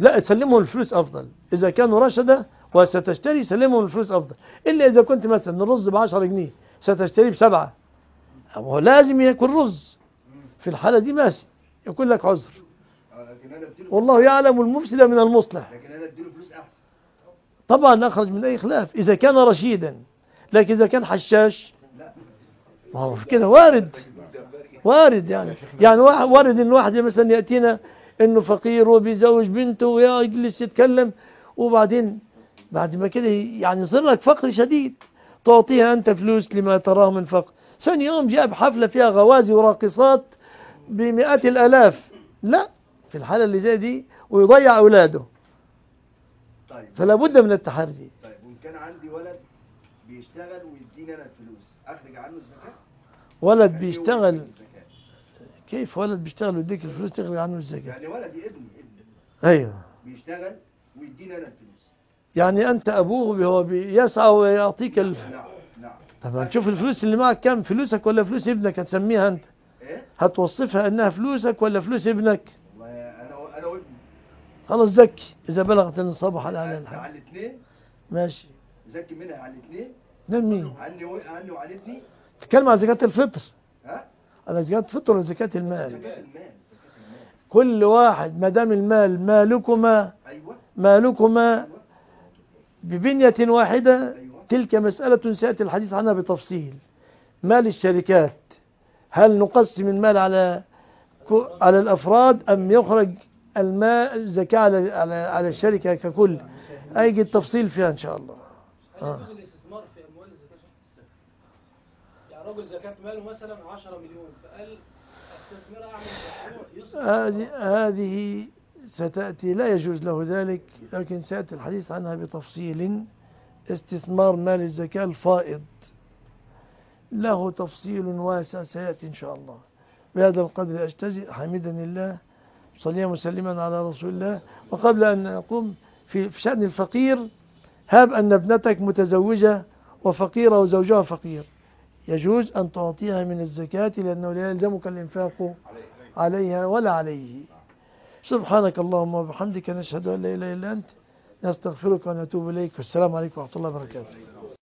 لا سلمهم الفلوس أفضل. إذا كانوا رشدة وستشتري سلمهم الفلوس أفضل. إلا إذا كنت مثلا الرز بعشرة جنيه ستشتري بسبعة، هو لازم يكون رز، في الحالة دي ماشي يكون لك عذر. والله يعلم المفسد من المصلح. لكن انا اديله فلوس احسن. طبعا أخرج من أي خلاف إذا كان رشيدا، لكن إذا كان حشاش ما هو في كده وارد وارد يعني يعني واحد وارد إن واحد مثلا يأتينا إنه فقير وبيزوج بنته ويجلس يتكلم، وبعدين بعد ما كده يعني يصير لك فقر شديد، تعطيها أنت فلوس لما تراه من فقر. ثاني يوم جاب حفلة فيها غوازي وراقصات بمئات الآلاف، لا في الحالة اللي زي دي ويضيع أولاده. طيب فلا بد من التحري. طيب وإن كان عندي ولد بيشتغل ويديني أنا الفلوس أخرج عنه الزكاة؟ ولد يعني بيشتغل الزكاة. كيف ولد بيشتغل ويديك الفلوس تخرج عنه الزكاة؟ يعني ولدي ابني ابني أيوه بيشتغل ويديني أنا الفلوس. يعني أنت أبوه هو بيسعى ويعطيك الف... نعم نعم. طب هتشوف الفلوس اللي معك كم، فلوسك ولا فلوس ابنك؟ هتسميها أنت إيه؟ هتوصفها أنها فلوسك ولا فلوس ابنك؟ والله أنا أنا وابني. خلاص زكي إذا بلغت النصاب على على الحال. على الاثنين ماشي. زكي منها على الاثنين. من مين؟ عني و... عني وعلى ابني. تتكلم عن زكاة الفطر. ها؟ على زكاة الفطر ولا زكاة المال؟ زكاة المال. كل واحد ما دام المال مالكما أيوة. مالكما أيوة. ببنية واحدة، أيوة. تلك مسألة سيأتي الحديث عنها بتفصيل. مال الشركات هل نقسم المال على على الأفراد أم يخرج المال زكاة على على على الشركة ككل؟ هيجي التفصيل فيها إن شاء الله. هل يجوز الاستثمار في أموال الزكاة؟ يعني رجل زكاة ماله مثلا عشرة مليون، فقال استثمرها أعمل مشروع يصرف. هذه هذه ستأتي، لا يجوز له ذلك، لكن سيأتي الحديث عنها بتفصيل. استثمار مال الزكاة الفائض له تفصيل واسع سيأتي إن شاء الله. بهذا القدر أجتزئ، حمدا لله صليا وسلما على رسول الله. وقبل أن نقوم في شأن الفقير، هاب أن ابنتك متزوجة وفقيرة وزوجها فقير، يجوز أن تعطيها من الزكاة لأنه لا يلزمك الإنفاق عليها ولا عليه. سبحانك اللهم وبحمدك، نشهد أن لا إله إلا أنت، نستغفرك ونتوب إليك. والسلام عليكم ورحمة الله وبركاته.